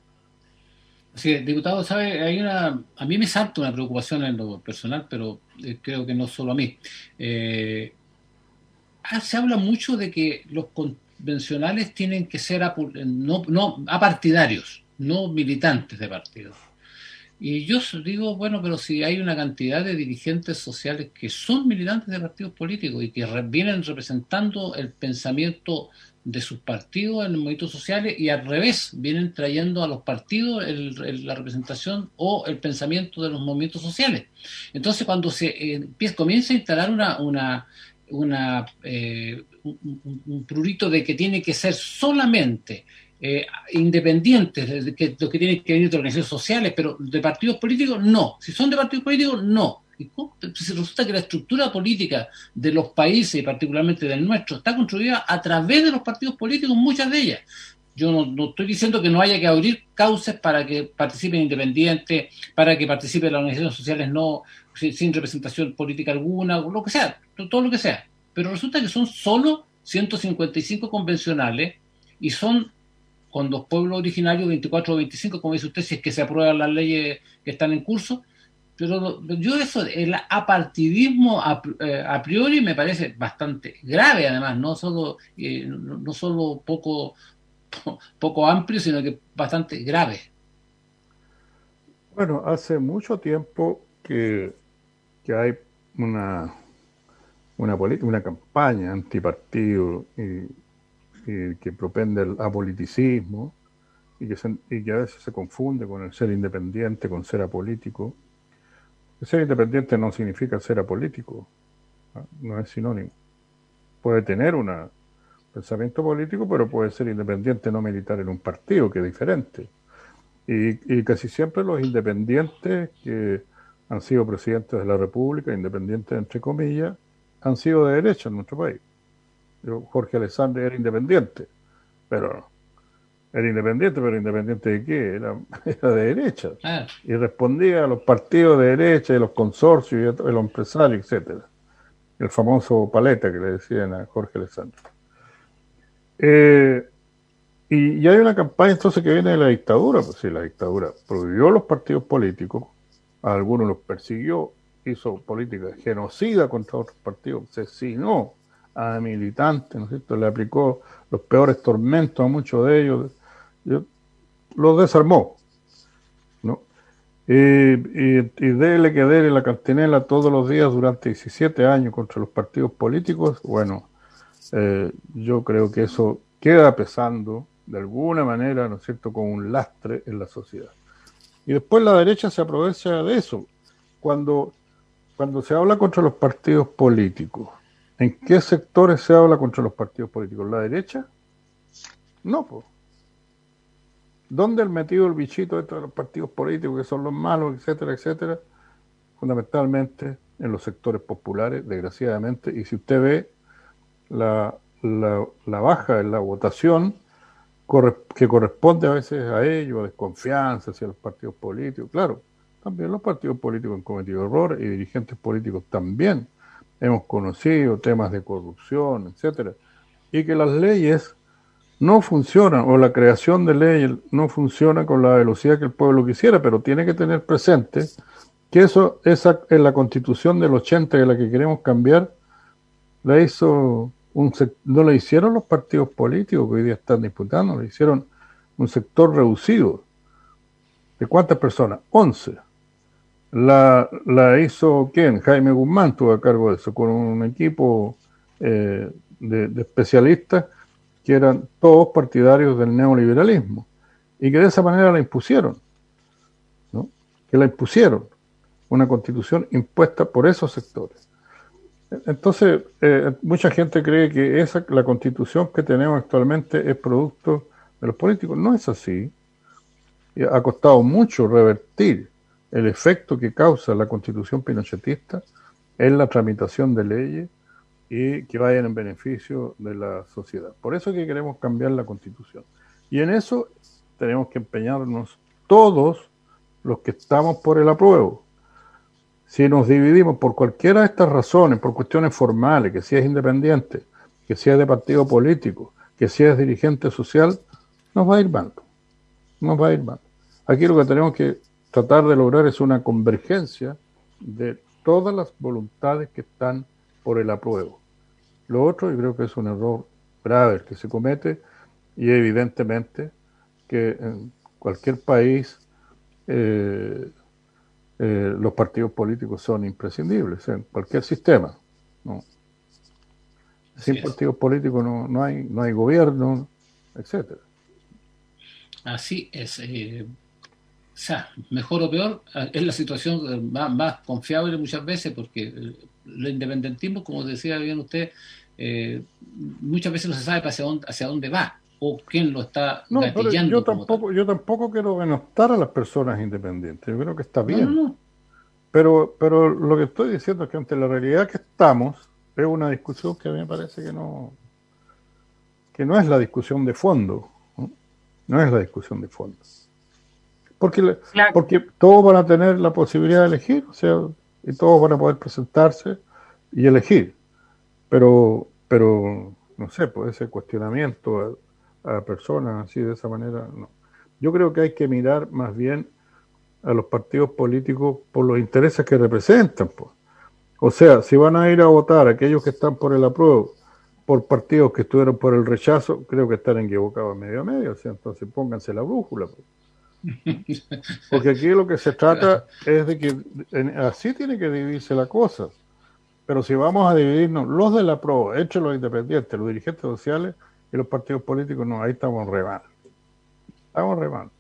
Speaker 3: Sí, diputado, sabe, hay una, a mí me salta una preocupación en lo personal, pero eh, creo que no solo a mí. Eh, ah, se habla mucho de que los convencionales tienen que ser apu- no, no apartidarios, no militantes de partidos. Y yo digo, bueno, pero si hay una cantidad de dirigentes sociales que son militantes de partidos políticos y que re- vienen representando el pensamiento de sus partidos en los movimientos sociales y al revés, vienen trayendo a los partidos el, el, la representación o el pensamiento de los movimientos sociales. Entonces, cuando se eh, empieza, comienza a instalar una, una, una eh, un, un, un prurito de que tiene que ser solamente Eh, independientes, de que, lo que tienen que venir de organizaciones sociales, pero de partidos políticos, no. Si son de partidos políticos, no. Y se resulta que la estructura política de los países, y particularmente del nuestro, está construida a través de los partidos políticos, muchas de ellas. Yo no, no estoy diciendo que no haya que abrir cauces para que participen independientes, para que participen las organizaciones sociales no sin, sin representación política alguna, lo que sea, todo lo que sea. Pero resulta que son solo ciento cincuenta y cinco convencionales y son con los pueblos originarios veinticuatro o veinticinco, como dice usted, si es que se aprueban las leyes que están en curso. Pero yo eso, el apartidismo a, eh, a priori me parece bastante grave, además, no solo, eh, no, no solo poco, poco amplio, sino que bastante grave.
Speaker 5: Bueno, hace mucho tiempo que, que hay una, una, política, una campaña antipartido y Y que propende el apoliticismo y que, se, y que a veces se confunde con el ser independiente, con ser apolítico. El ser independiente no significa ser apolítico, ¿no? No es sinónimo. Puede tener un pensamiento político, pero puede ser independiente no militar en un partido, que es diferente. Y, y casi siempre los independientes que han sido presidentes de la República, independientes entre comillas, han sido de derecha en nuestro país. Jorge Alessandri era independiente, pero era independiente, pero independiente de qué, era, era de derecha, ah. Y respondía a los partidos de derecha, y los consorcios, y los empresarios, etcétera. El famoso paleta que le decían a Jorge Alessandri. Eh, y, y hay una campaña entonces que viene de la dictadura, pues sí, la dictadura prohibió los partidos políticos, a algunos los persiguió, hizo política genocida contra otros partidos, asesinó a militantes, ¿no es cierto? Le aplicó los peores tormentos a muchos de ellos, yo, los desarmó, ¿no? Y, y, y dele que dele la cantinela todos los días durante diecisiete años contra los partidos políticos, bueno, eh, yo creo que eso queda pesando de alguna manera, ¿no es cierto?, como un lastre en la sociedad. Y después la derecha se aprovecha de eso. Cuando, cuando se habla contra los partidos políticos, ¿en qué sectores se habla contra los partidos políticos? ¿La derecha? No, pues. ¿Dónde ha metido el bichito de todos los partidos políticos que son los malos, etcétera, etcétera? Fundamentalmente en los sectores populares, desgraciadamente, y si usted ve la, la, la baja en la votación corre, que corresponde a veces a ellos, a desconfianza hacia los partidos políticos, claro, también los partidos políticos han cometido errores y dirigentes políticos también hemos conocido temas de corrupción, etcétera, y que las leyes no funcionan, o la creación de leyes no funciona con la velocidad que el pueblo quisiera, pero tiene que tener presente que eso, esa en la Constitución del ochenta, que es la que queremos cambiar, la hizo un no la hicieron los partidos políticos que hoy día están disputando, la hicieron un sector reducido. ¿De cuántas personas? once. La, la hizo ¿quién? Jaime Guzmán tuvo a cargo de eso, con un equipo eh, de, de especialistas que eran todos partidarios del neoliberalismo, y que de esa manera la impusieron, ¿no? Que la impusieron, una constitución impuesta por esos sectores. Entonces, eh, mucha gente cree que esa, la constitución que tenemos actualmente es producto de los políticos. No es así. Y ha costado mucho revertir el efecto que causa la constitución pinochetista en la tramitación de leyes y que vayan en beneficio de la sociedad. Por eso es que queremos cambiar la Constitución. Y en eso tenemos que empeñarnos todos los que estamos por el apruebo. Si nos dividimos por cualquiera de estas razones, por cuestiones formales, que si es independiente, que si es de partido político, que si es dirigente social, nos va a ir mal. Nos va a ir mal. Aquí lo que tenemos que tratar de lograr es una convergencia de todas las voluntades que están por el apruebo. Lo otro, yo creo que es un error grave el que se comete, y evidentemente que en cualquier país eh, eh, los partidos políticos son imprescindibles, en cualquier sistema, ¿no? Sin
Speaker 3: Así
Speaker 5: partidos políticos no, no hay no hay gobierno, etcétera.
Speaker 3: Así es. Eh, o sea, mejor o peor, es la situación más, más confiable muchas veces, porque el independentismo, como decía bien usted, eh, muchas veces no se sabe hacia dónde, hacia dónde va o quién lo está
Speaker 5: no,
Speaker 3: gatillando.
Speaker 5: Yo tampoco, yo tampoco quiero denostar a las personas independientes, yo creo que está bien.
Speaker 3: No, no, no.
Speaker 5: Pero, pero lo que estoy diciendo es que ante la realidad que estamos, es una discusión que a mí me parece que no, que no es la discusión de fondo, ¿no? No es la discusión de fondo. Porque, claro. porque todos van a tener la posibilidad de elegir, o sea, y todos van a poder presentarse y elegir. Pero, pero no sé, pues ese cuestionamiento a, a personas así de esa manera, no. Yo creo que hay que mirar más bien a los partidos políticos por los intereses que representan, pues. O sea, si van a ir a votar aquellos que están por el apruebo por partidos que estuvieron por el rechazo, creo que están equivocados medio a medio, o sea, entonces pónganse la brújula, pues. Porque aquí lo que se trata es de que en, así tiene que dividirse la cosa. Pero si vamos a dividirnos los de la pro, entre los independientes, los dirigentes sociales y los partidos políticos, no, ahí estamos re mal. Estamos re mal.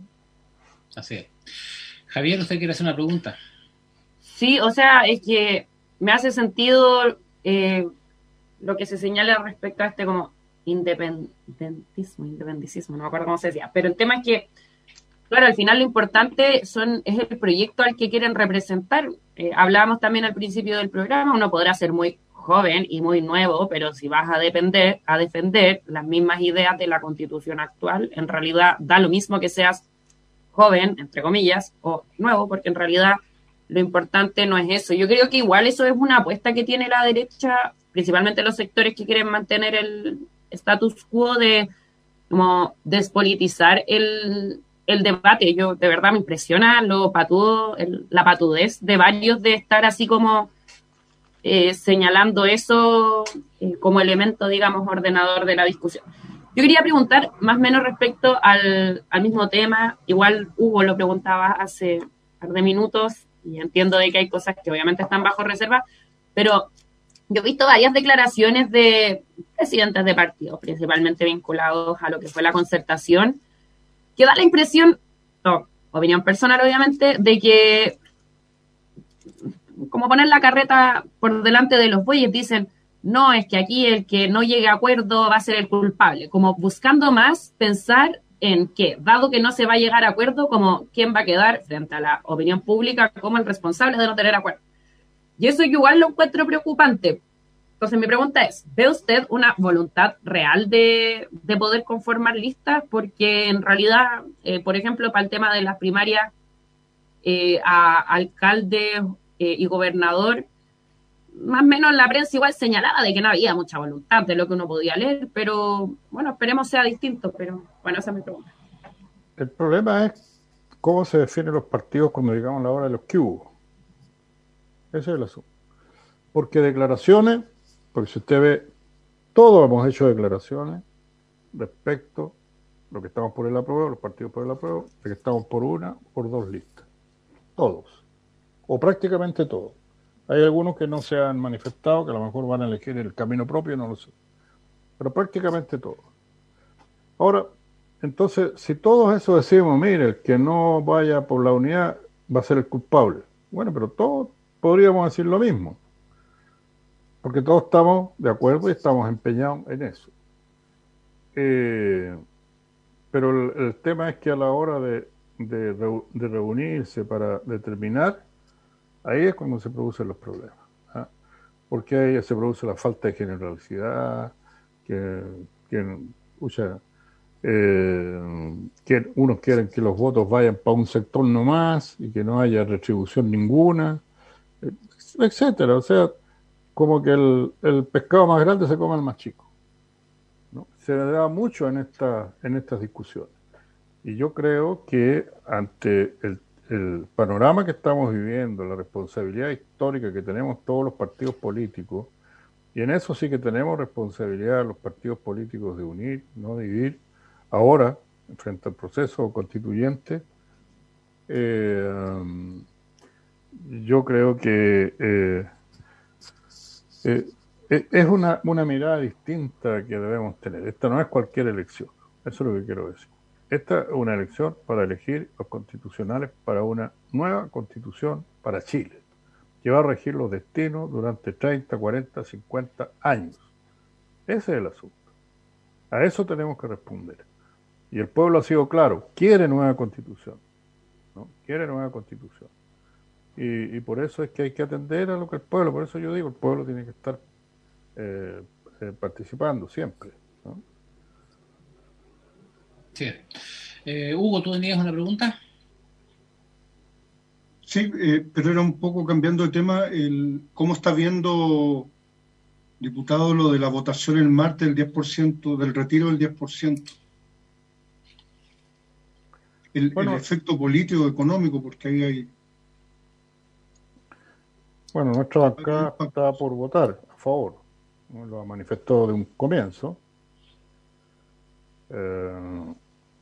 Speaker 3: Así es. Javier, ¿usted quiere hacer una pregunta?
Speaker 4: Sí, o sea, es que me hace sentido eh, lo que se señala respecto a este como independentismo, independentismo, no me acuerdo cómo se decía, pero el tema es que claro, al final lo importante son es el proyecto al que quieren representar. Eh, hablábamos también al principio del programa, uno podrá ser muy joven y muy nuevo, pero si vas a, depender, a defender las mismas ideas de la Constitución actual, en realidad da lo mismo que seas joven, entre comillas, o nuevo, porque en realidad lo importante no es eso. Yo creo que igual eso es una apuesta que tiene la derecha, principalmente los sectores que quieren mantener el status quo de como despolitizar el... el debate. Yo de verdad me impresiona lo patudo, el, la patudez de varios de estar así como eh, señalando eso eh, como elemento, digamos, ordenador de la discusión. Yo quería preguntar más o menos respecto al, al mismo tema, igual Hugo lo preguntaba hace un par de minutos y entiendo de que hay cosas que obviamente están bajo reserva, pero yo he visto varias declaraciones de presidentes de partidos, principalmente vinculados a lo que fue la concertación, que da la impresión, no, opinión personal obviamente, de que como poner la carreta por delante de los bueyes, dicen, no, es que aquí el que no llegue a acuerdo va a ser el culpable, como buscando más pensar en que, dado que no se va a llegar a acuerdo, como quién va a quedar frente a la opinión pública como el responsable de no tener acuerdo. Y eso yo igual lo encuentro preocupante. Entonces mi pregunta es, ¿ve usted una voluntad real de, de poder conformar listas? Porque en realidad, eh, por ejemplo, para el tema de las primarias eh, a alcalde eh, y gobernador, más o menos la prensa igual señalaba de que no había mucha voluntad de lo que uno podía leer, pero bueno, esperemos sea distinto, pero bueno, esa es mi pregunta.
Speaker 5: El problema es cómo se definen los partidos cuando llegamos a la hora de los que hubo. Ese es el asunto. Porque declaraciones, porque si usted ve, todos hemos hecho declaraciones respecto a lo que estamos por el apruebo, los partidos por el apruebo, de que estamos por una, por dos listas. Todos. O prácticamente todos. Hay algunos que no se han manifestado, que a lo mejor van a elegir el camino propio, no lo sé. Pero prácticamente todos. Ahora, entonces, si todos eso decimos, mire, el que no vaya por la unidad va a ser el culpable. Bueno, pero todos podríamos decir lo mismo. Porque todos estamos de acuerdo y estamos empeñados en eso. Eh, pero el, el tema es que a la hora de, de, de reunirse para determinar, ahí es cuando se producen los problemas. ¿Ah? Porque ahí se produce la falta de generosidad, que, que, ucha, eh, que unos quieren que los votos vayan para un sector nomás y que no haya retribución ninguna, etcétera. O sea, como que el, el pescado más grande se come al más chico, ¿no? Se da mucho en, esta, en estas discusiones. Y yo creo que ante el el panorama que estamos viviendo, la responsabilidad histórica que tenemos todos los partidos políticos, y en eso sí que tenemos responsabilidad los partidos políticos de unir, no dividir, ahora, frente al proceso constituyente, eh, yo creo que eh, eh, es una, una mirada distinta que debemos tener. Esta no es cualquier elección, eso es lo que quiero decir. Esta es una elección para elegir los constitucionales para una nueva constitución para Chile, que va a regir los destinos durante treinta, cuarenta, cincuenta años. Ese es el asunto. A eso tenemos que responder. Y el pueblo ha sido claro, quiere nueva constitución, ¿no? Quiere nueva constitución. Y, y por eso es que hay que atender a lo que el pueblo, por eso yo digo, el pueblo tiene que estar eh, eh, participando siempre, ¿no?
Speaker 3: Sí. Eh, Hugo, ¿tú tenías una pregunta?
Speaker 6: Sí, eh, pero era un poco cambiando de tema, el, ¿cómo está viendo, diputado, lo de la votación el martes del diez por ciento, del retiro del diez por ciento? El, bueno, el efecto político, económico, porque ahí hay...
Speaker 5: Bueno, nuestra bancada está por votar a favor, ¿no? Lo manifestó de un comienzo. Eh,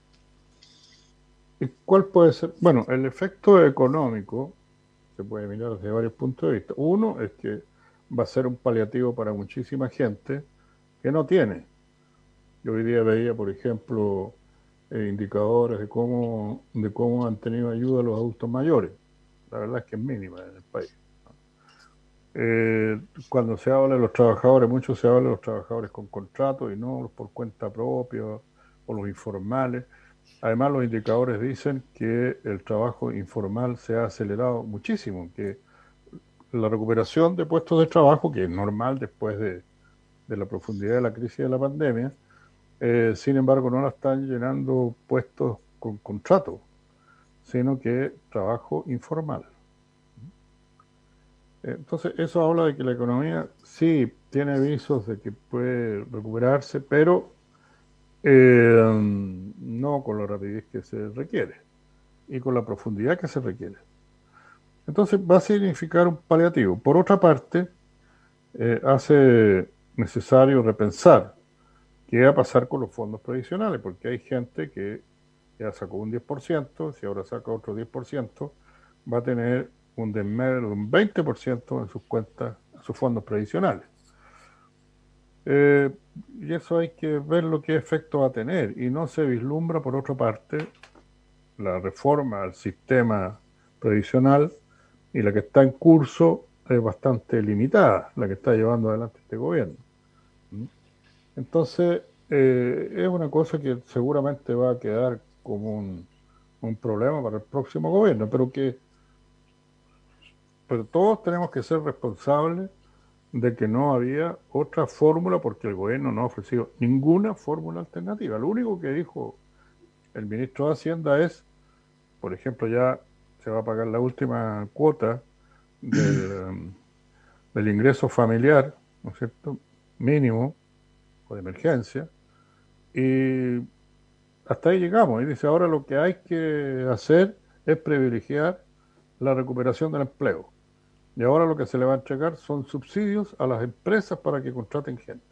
Speaker 5: ¿Y cuál puede ser? Bueno, el efecto económico se puede mirar desde varios puntos de vista. Uno es que va a ser un paliativo para muchísima gente que no tiene. Yo hoy día veía, por ejemplo, eh, indicadores de cómo, de cómo han tenido ayuda los adultos mayores. La verdad es que es mínima en el país. Eh, cuando se habla de los trabajadores, mucho se habla de los trabajadores con contrato y no los por cuenta propia o los informales. Además, los indicadores dicen que el trabajo informal se ha acelerado muchísimo, que la recuperación de puestos de trabajo, que es normal después de, de la profundidad de la crisis de la pandemia, eh, sin embargo no la están llenando puestos con contrato, sino que trabajo informal. Entonces, eso habla de que la economía sí tiene avisos de que puede recuperarse, pero eh, no con la rapidez que se requiere y con la profundidad que se requiere. Entonces, va a significar un paliativo. Por otra parte, eh, hace necesario repensar qué va a pasar con los fondos previsionales, porque hay gente que ya sacó un diez por ciento, si ahora saca otro diez por ciento, va a tener un desmedro de un veinte por ciento en sus cuentas, en sus fondos previsionales. Eh, y eso hay que ver lo que efecto va a tener, y no se vislumbra, por otra parte, la reforma al sistema previsional y la que está en curso es bastante limitada la que está llevando adelante este gobierno. Entonces, eh, es una cosa que seguramente va a quedar como un, un problema para el próximo gobierno, pero que pero todos tenemos que ser responsables de que no había otra fórmula porque el gobierno no ha ofrecido ninguna fórmula alternativa. Lo único que dijo el ministro de Hacienda es, por ejemplo, ya se va a pagar la última cuota del, del ingreso familiar, ¿no es cierto?, mínimo o de emergencia, y hasta ahí llegamos. Y dice, ahora lo que hay que hacer es privilegiar la recuperación del empleo. Y ahora lo que se le va a entregar son subsidios a las empresas para que contraten gente.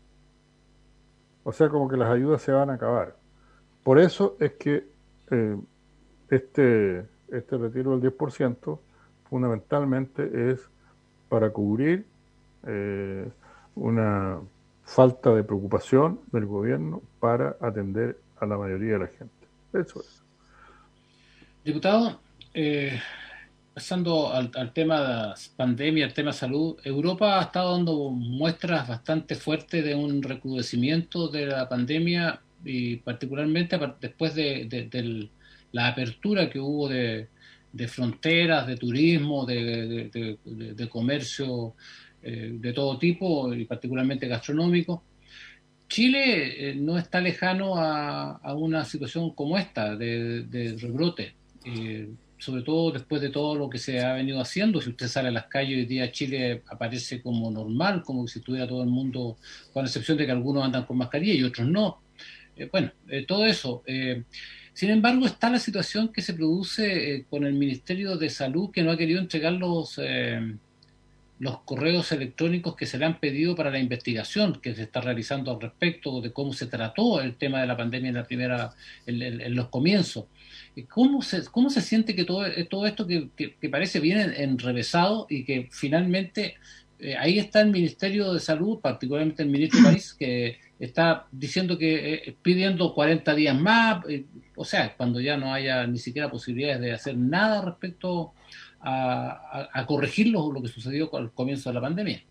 Speaker 5: O sea, como que las ayudas se van a acabar. Por eso es que eh, este, este retiro del diez por ciento fundamentalmente es para cubrir eh, una falta de preocupación del gobierno para atender a la mayoría de la gente. Eso es.
Speaker 3: Diputado, eh, pasando al, al tema de pandemia, al tema salud, Europa ha estado dando muestras bastante fuertes de un recrudecimiento de la pandemia y particularmente después de, de, de la apertura que hubo de, de fronteras, de turismo, de, de, de, de comercio eh, de todo tipo y particularmente gastronómico. Chile eh, no está lejano a, a una situación como esta de, de rebrote. Eh, sobre todo después de todo lo que se ha venido haciendo. Si usted sale a las calles hoy día, Chile aparece como normal, como si estuviera todo el mundo, con excepción de que algunos andan con mascarilla y otros no. Eh, bueno, eh, todo eso. Eh, sin embargo, está la situación que se produce eh, con el Ministerio de Salud, que no ha querido entregar los, eh, los correos electrónicos que se le han pedido para la investigación que se está realizando al respecto de cómo se trató el tema de la pandemia en la primera, en, en, en los comienzos. ¿Cómo se, cómo se siente que todo, todo esto que, que, que parece bien enrevesado y que finalmente eh, ahí está el Ministerio de Salud, particularmente el ministro París, que está diciendo que eh, pidiendo cuarenta días más, eh, o sea, cuando ya no haya ni siquiera posibilidades de hacer nada respecto a, a, a corregir lo, lo que sucedió al comienzo de la pandemia?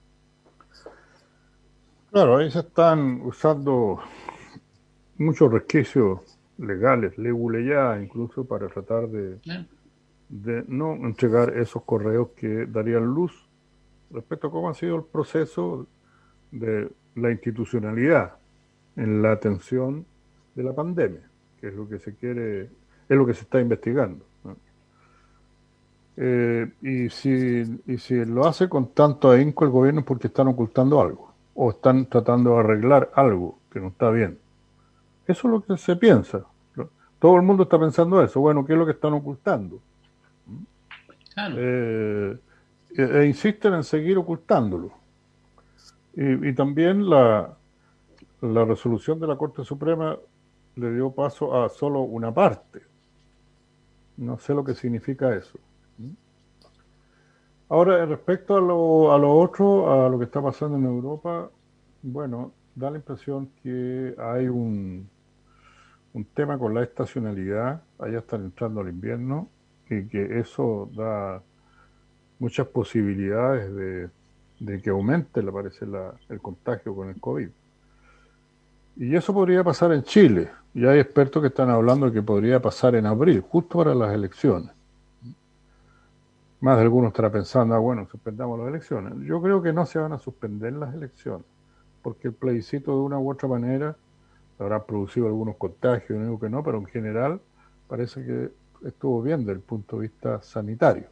Speaker 5: Claro, ahí se están usando muchos resquicios legales, leguleyá incluso, para tratar de, ¿Eh? de no entregar esos correos que darían luz respecto a cómo ha sido el proceso de la institucionalidad en la atención de la pandemia, que es lo que se quiere, es lo que se está investigando, ¿no? Eh, y, si, y si lo hace con tanto ahínco el gobierno es porque están ocultando algo, o están tratando de arreglar algo que no está bien. Eso es lo que se piensa. Todo el mundo está pensando eso. Bueno, ¿qué es lo que están ocultando? Claro. Eh, e, e insisten en seguir ocultándolo. Y, y también la, la resolución de la Corte Suprema le dio paso a solo una parte. No sé lo que significa eso. Ahora, respecto a lo, a lo otro, a lo que está pasando en Europa, bueno, da la impresión que hay un... un tema con la estacionalidad, allá están entrando al invierno, y que eso da muchas posibilidades de, de que aumente, le parece, la, el contagio con el COVID. Y eso podría pasar en Chile, y hay expertos que están hablando de que podría pasar en abril, justo para las elecciones. Más de algunos estarán pensando, ah, bueno, suspendamos las elecciones. Yo creo que no se van a suspender las elecciones, porque el plebiscito de una u otra manera habrá producido algunos contagios, no digo que no, pero en general parece que estuvo bien desde el punto de vista sanitario.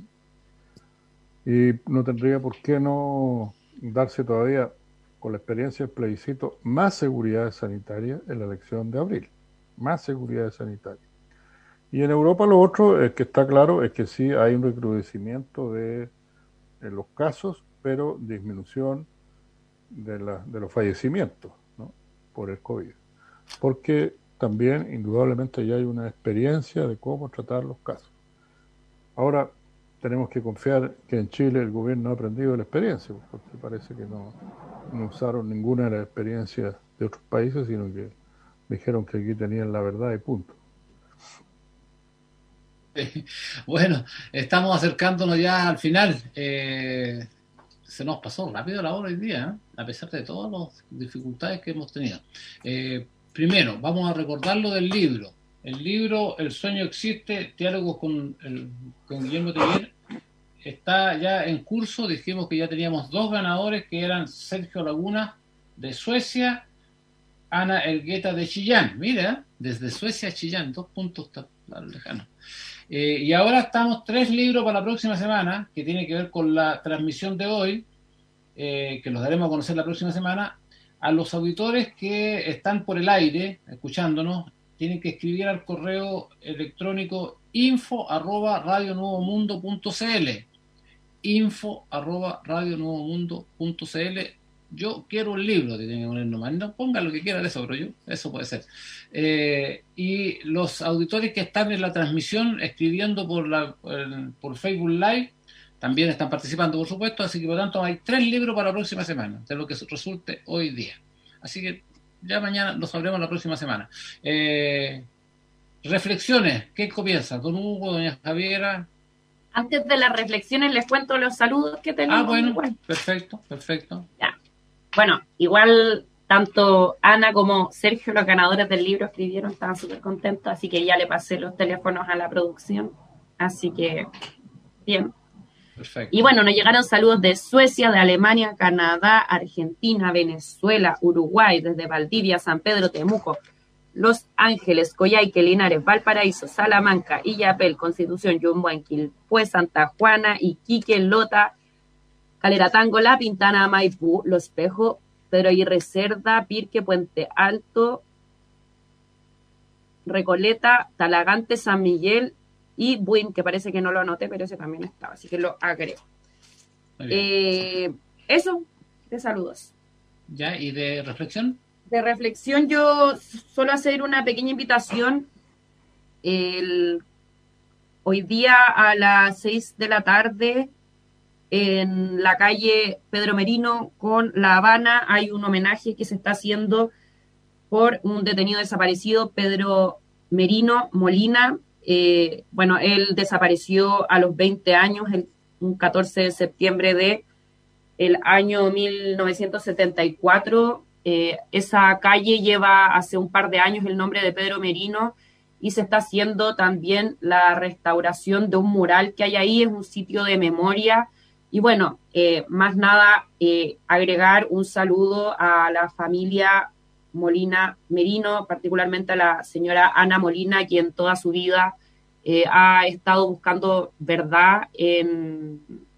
Speaker 5: Y no tendría por qué no darse todavía, con la experiencia del plebiscito, más seguridad sanitaria en la elección de abril. Más seguridad sanitaria. Y en Europa lo otro es que está claro es que sí hay un recrudecimiento de, de los casos, pero disminución de, la, de los fallecimientos, ¿no?, por el COVID. Porque también indudablemente ya hay una experiencia de cómo tratar los casos. Ahora tenemos que confiar que en Chile el gobierno ha aprendido de la experiencia, porque parece que no, no usaron ninguna de las experiencias de otros países, sino que dijeron que aquí tenían la verdad y punto.
Speaker 3: Bueno, estamos acercándonos ya al final. Eh, se nos pasó rápido la hora hoy día, ¿eh? A pesar de todas las dificultades que hemos tenido. Eh, primero, vamos a recordar lo del libro. El libro El sueño existe, diálogos con, el, con Guillermo Teller, está ya en curso. Dijimos que ya teníamos dos ganadores, que eran Sergio Laguna de Suecia, Ana Elgueta de Chillán. Mira, desde Suecia a Chillán, dos puntos tan lejanos. Eh, y ahora estamos tres libros para la próxima semana, que tiene que ver con la transmisión de hoy, eh, que los daremos a conocer la próxima semana. A los auditores que están por el aire, escuchándonos, tienen que escribir al correo electrónico info arroba radio nuevo mundo punto cl. Info arroba radio nuevo mundo punto cl. Yo quiero un libro, te tienen que poner nomás. No ponga lo que quiera de eso, pero yo, eso puede ser. Eh, y los auditores que están en la transmisión escribiendo por, la, por, por Facebook Live también están participando, por supuesto. Así que, por lo tanto, hay tres libros para la próxima semana, de lo que resulte hoy día. Así que ya mañana lo sabremos la próxima semana. Eh, reflexiones, ¿qué comienza? Don Hugo, doña Javiera.
Speaker 4: Antes de las reflexiones les cuento los saludos que tenemos.
Speaker 3: Ah, bueno, bueno. perfecto, perfecto.
Speaker 4: Ya. Bueno, igual tanto Ana como Sergio, los ganadores del libro, escribieron, estaban súper contentos, así que ya le pasé los teléfonos a la producción. Así que, bien.
Speaker 3: Perfecto.
Speaker 4: Y bueno, nos llegaron saludos de Suecia, de Alemania, Canadá, Argentina, Venezuela, Uruguay, desde Valdivia, San Pedro, Temuco, Los Ángeles, Coyhaique, Linares, Valparaíso, Salamanca, Illapel, Constitución, Yumbuenquil, pues Santa Juana, Iquique, Lota, Caleratango, La Pintana, Maipú, Los Espejos, Pedro Aguirre Cerda, Pirque, Puente Alto, Recoleta, Talagante, San Miguel y Buin, que parece que no lo anoté, pero ese también estaba, así que lo agrego. Eh, eso, de saludos.
Speaker 3: ¿Ya? ¿Y de reflexión?
Speaker 4: De reflexión, yo solo hacer una pequeña invitación. El, hoy día a las seis de la tarde, en la calle Pedro Merino con La Habana, hay un homenaje que se está haciendo por un detenido desaparecido, Pedro Merino Molina. Eh, bueno, él desapareció a los veinte años, el un catorce de septiembre de el año mil novecientos setenta y cuatro. Eh, esa calle lleva hace un par de años el nombre de Pedro Merino y se está haciendo también la restauración de un mural que hay ahí, es un sitio de memoria. Y bueno, eh, más nada, eh, agregar un saludo a la familia Molina Merino, particularmente a la señora Ana Molina, quien toda su vida eh, ha estado buscando verdad en,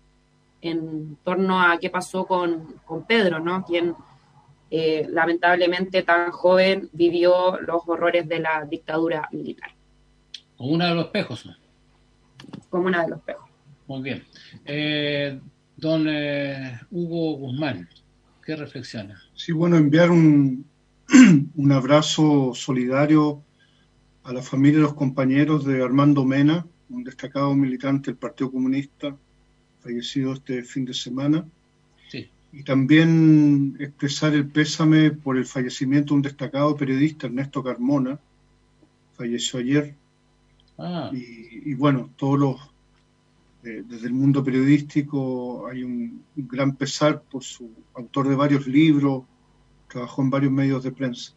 Speaker 4: en torno a qué pasó con, con Pedro, ¿no? Quien eh, lamentablemente tan joven vivió los horrores de la dictadura militar.
Speaker 3: Como una de los espejos, ¿no?
Speaker 4: Como una de los espejos.
Speaker 3: Muy bien. Eh, don eh, Hugo Guzmán, ¿qué reflexiona?
Speaker 6: Sí, bueno, enviar un, un abrazo solidario a la familia y los compañeros de Armando Mena, un destacado militante del Partido Comunista, fallecido este fin de semana.
Speaker 3: Sí.
Speaker 6: Y también expresar el pésame por el fallecimiento de un destacado periodista, Ernesto Carmona, falleció ayer.
Speaker 3: Ah.
Speaker 6: Y, y bueno, todos los, eh, desde el mundo periodístico hay un, un gran pesar por su autor de varios libros, trabajó en varios medios de prensa.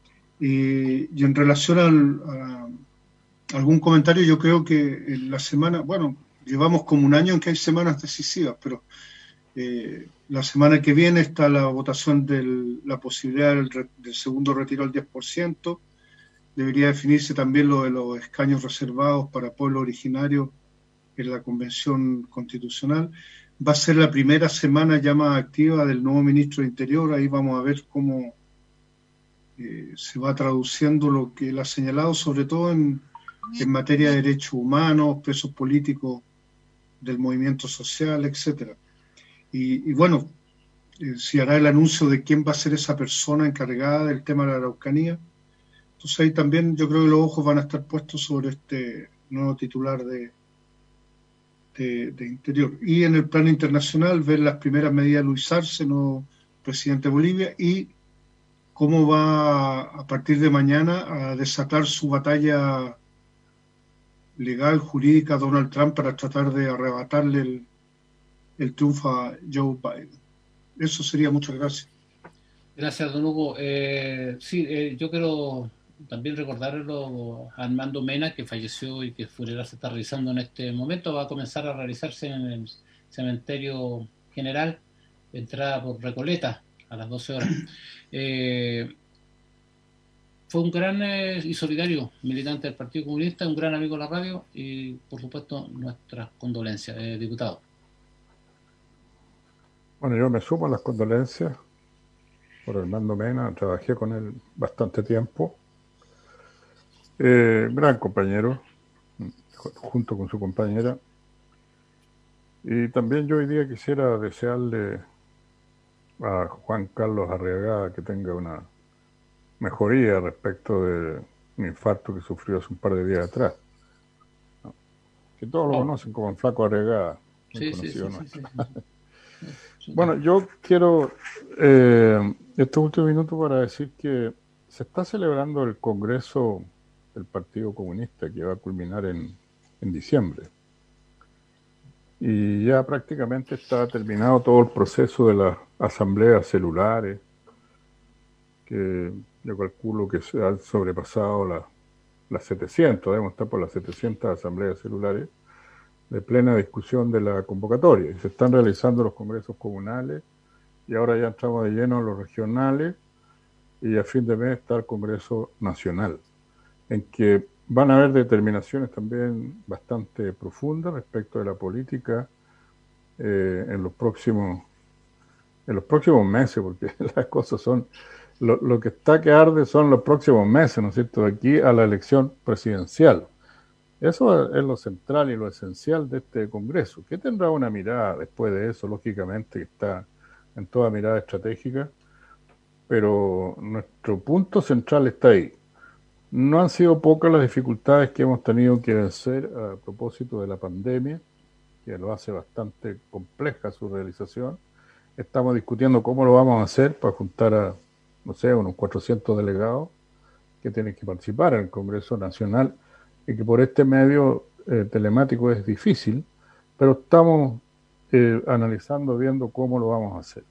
Speaker 6: Y, y en relación al, a, a algún comentario, yo creo que en la semana, bueno, llevamos como un año en que hay semanas decisivas, pero eh, la semana que viene está la votación de la posibilidad del, del segundo retiro al diez por ciento. Debería definirse también lo de los escaños reservados para pueblo originario en la Convención Constitucional. Va a ser la primera semana ya más activa del nuevo ministro de Interior. Ahí vamos a ver cómo eh, se va traduciendo lo que él ha señalado, sobre todo en, en materia de derechos humanos, presos políticos del movimiento social, etcétera. Y, y bueno, eh, si hará el anuncio de quién va a ser esa persona encargada del tema de la Araucanía. Entonces ahí también yo creo que los ojos van a estar puestos sobre este nuevo titular de, de, de Interior. Y en el plano internacional, ver las primeras medidas de Luis Arce, nuevo presidente de Bolivia, y cómo va a partir de mañana a desatar su batalla legal, jurídica a Donald Trump para tratar de arrebatarle el, el triunfo a Joe Biden. Eso sería. Muchas gracias.
Speaker 3: Gracias, don Hugo. Eh, sí, eh, yo quiero también recordarlo a Armando Mena, que falleció y que funeral se está realizando en este momento. Va a comenzar a realizarse en el cementerio general, entrada por Recoleta, a las doce horas. Eh, fue un gran eh, y solidario militante del Partido Comunista, un gran amigo de la radio y, por supuesto, nuestras condolencias, eh, diputado.
Speaker 5: Bueno, yo me sumo a las condolencias por Armando Mena, trabajé con él bastante tiempo. Eh, gran compañero, junto con su compañera. Y también yo hoy día quisiera desearle a Juan Carlos Arriagada que tenga una mejoría respecto de un infarto que sufrió hace un par de días atrás. ¿No? Que todos lo conocen como el Flaco Arriagada, muy
Speaker 3: Sí,
Speaker 5: conocido
Speaker 3: sí, sí,
Speaker 5: nuestro.
Speaker 3: sí, sí, sí.
Speaker 5: Bueno, yo quiero eh, estos últimos minutos para decir que se está celebrando el Congreso del Partido Comunista que va a culminar en, en diciembre. Y ya prácticamente está terminado todo el proceso de las asambleas celulares, que yo calculo que se han sobrepasado la, las setecientas, debemos estar por las setecientas asambleas celulares, de plena discusión de la convocatoria. Y se están realizando los congresos comunales, y ahora ya entramos de lleno en los regionales, y a fin de mes está el Congreso Nacional, en que van a haber determinaciones también bastante profundas respecto de la política eh, en los próximos en los próximos meses, porque las cosas son, lo, lo que está que arde son los próximos meses, ¿no es cierto?, de aquí a la elección presidencial. Eso es lo central y lo esencial de este Congreso. ¿Qué tendrá una mirada después de eso? Lógicamente que está en toda mirada estratégica, pero nuestro punto central está ahí. No han sido pocas las dificultades que hemos tenido que vencer a propósito de la pandemia, que lo hace bastante compleja su realización. Estamos discutiendo cómo lo vamos a hacer para juntar a, no sé, unos cuatrocientos delegados que tienen que participar en el Congreso Nacional y que por este medio eh, telemático es difícil, pero estamos eh, analizando, viendo cómo lo vamos a hacer.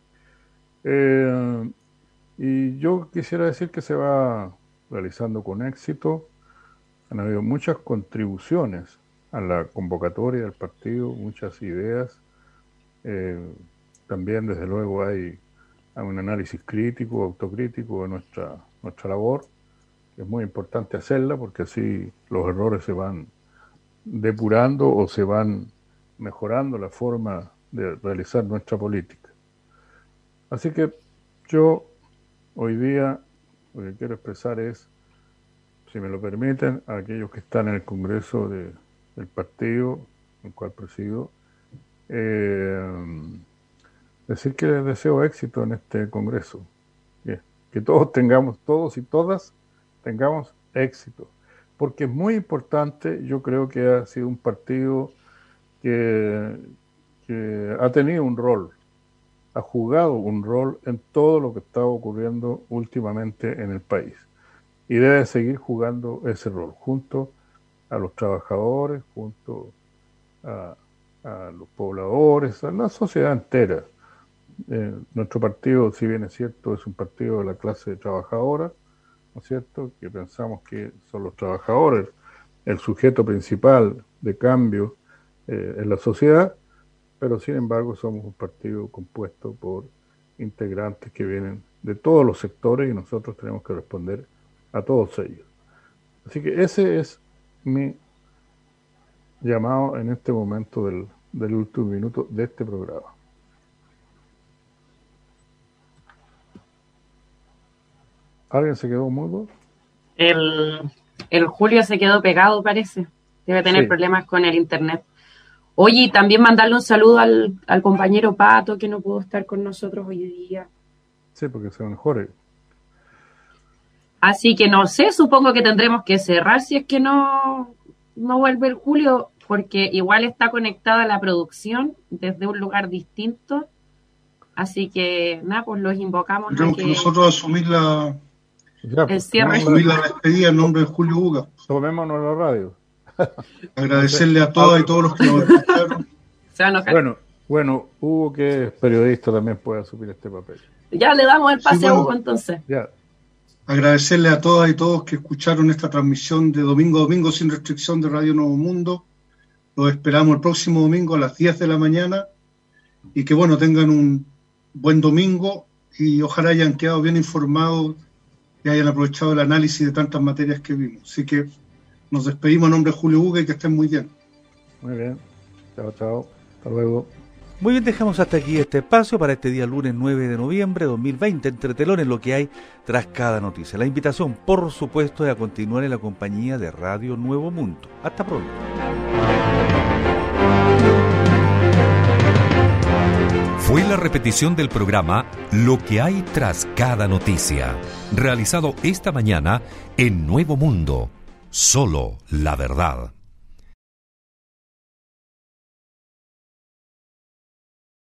Speaker 5: Eh, y yo quisiera decir que se va realizando con éxito. Han habido muchas contribuciones a la convocatoria del partido, muchas ideas. Eh, también, desde luego, hay, hay un análisis crítico, autocrítico de nuestra, nuestra labor, que es muy importante hacerla porque así los errores se van depurando o se van mejorando la forma de realizar nuestra política. Así que yo hoy día lo que quiero expresar es, si me lo permiten, a aquellos que están en el Congreso de, del partido, el cual presido, eh, decir que les deseo éxito en este Congreso, que, que todos tengamos, todos y todas tengamos éxito, porque es muy importante. Yo creo que ha sido un partido que, que ha tenido un rol, ha jugado un rol en todo lo que está ocurriendo últimamente en el país y debe seguir jugando ese rol junto a los trabajadores, junto a, a los pobladores, a la sociedad entera. Eh, nuestro partido, si bien es cierto, es un partido de la clase trabajadora, ¿no es cierto?, que pensamos que son los trabajadores el sujeto principal de cambio eh, en la sociedad, pero sin embargo somos un partido compuesto por integrantes que vienen de todos los sectores y nosotros tenemos que responder a todos ellos. Así que ese es mi llamado en este momento del, del último minuto de este programa. ¿Alguien se quedó mudo?
Speaker 4: El, el Julio se quedó pegado, parece. Debe tener sí. problemas con el internet. Oye, y también mandarle un saludo al, al compañero Pato, que no pudo estar con nosotros hoy día.
Speaker 5: Sí, porque se mejore.
Speaker 4: Así que no sé, supongo que tendremos que cerrar si es que no, no vuelve el Julio, porque igual está conectada a la producción desde un lugar distinto. Así que, nada, pues los invocamos.
Speaker 6: Tenemos
Speaker 4: a que,
Speaker 6: que nosotros asumir la,
Speaker 4: ya, pues, el cierre.
Speaker 6: asumir la despedida en nombre de Julio Uga.
Speaker 5: Tomémonos la radio.
Speaker 6: Agradecerle a todas y todos los que nos escucharon.
Speaker 4: Se va a enojar.
Speaker 5: Bueno, bueno, Hugo, que es periodista, también puede asumir este papel.
Speaker 4: Ya le damos el pase
Speaker 6: Sí,
Speaker 4: a
Speaker 6: bueno.
Speaker 4: Hugo entonces.
Speaker 5: Ya.
Speaker 6: Agradecerle a todas y todos que escucharon esta transmisión de domingo a domingo sin restricción de Radio Nuevo Mundo. Los esperamos el próximo domingo a las diez de la mañana y que bueno, tengan un buen domingo y ojalá hayan quedado bien informados y hayan aprovechado el análisis de tantas materias que vimos. Así que nos despedimos en nombre de Julio Hugo y que estén muy bien.
Speaker 5: Muy bien. Chao, chao. Hasta luego.
Speaker 2: Muy bien, dejamos hasta aquí este espacio para este día lunes nueve de noviembre de dos mil veinte, entre telones, lo que hay tras cada noticia. La invitación, por supuesto, es a continuar en la compañía de Radio Nuevo Mundo. Hasta pronto.
Speaker 1: Fue la repetición del programa Lo que hay tras cada noticia, realizado esta mañana en Nuevo Mundo. Solo la verdad.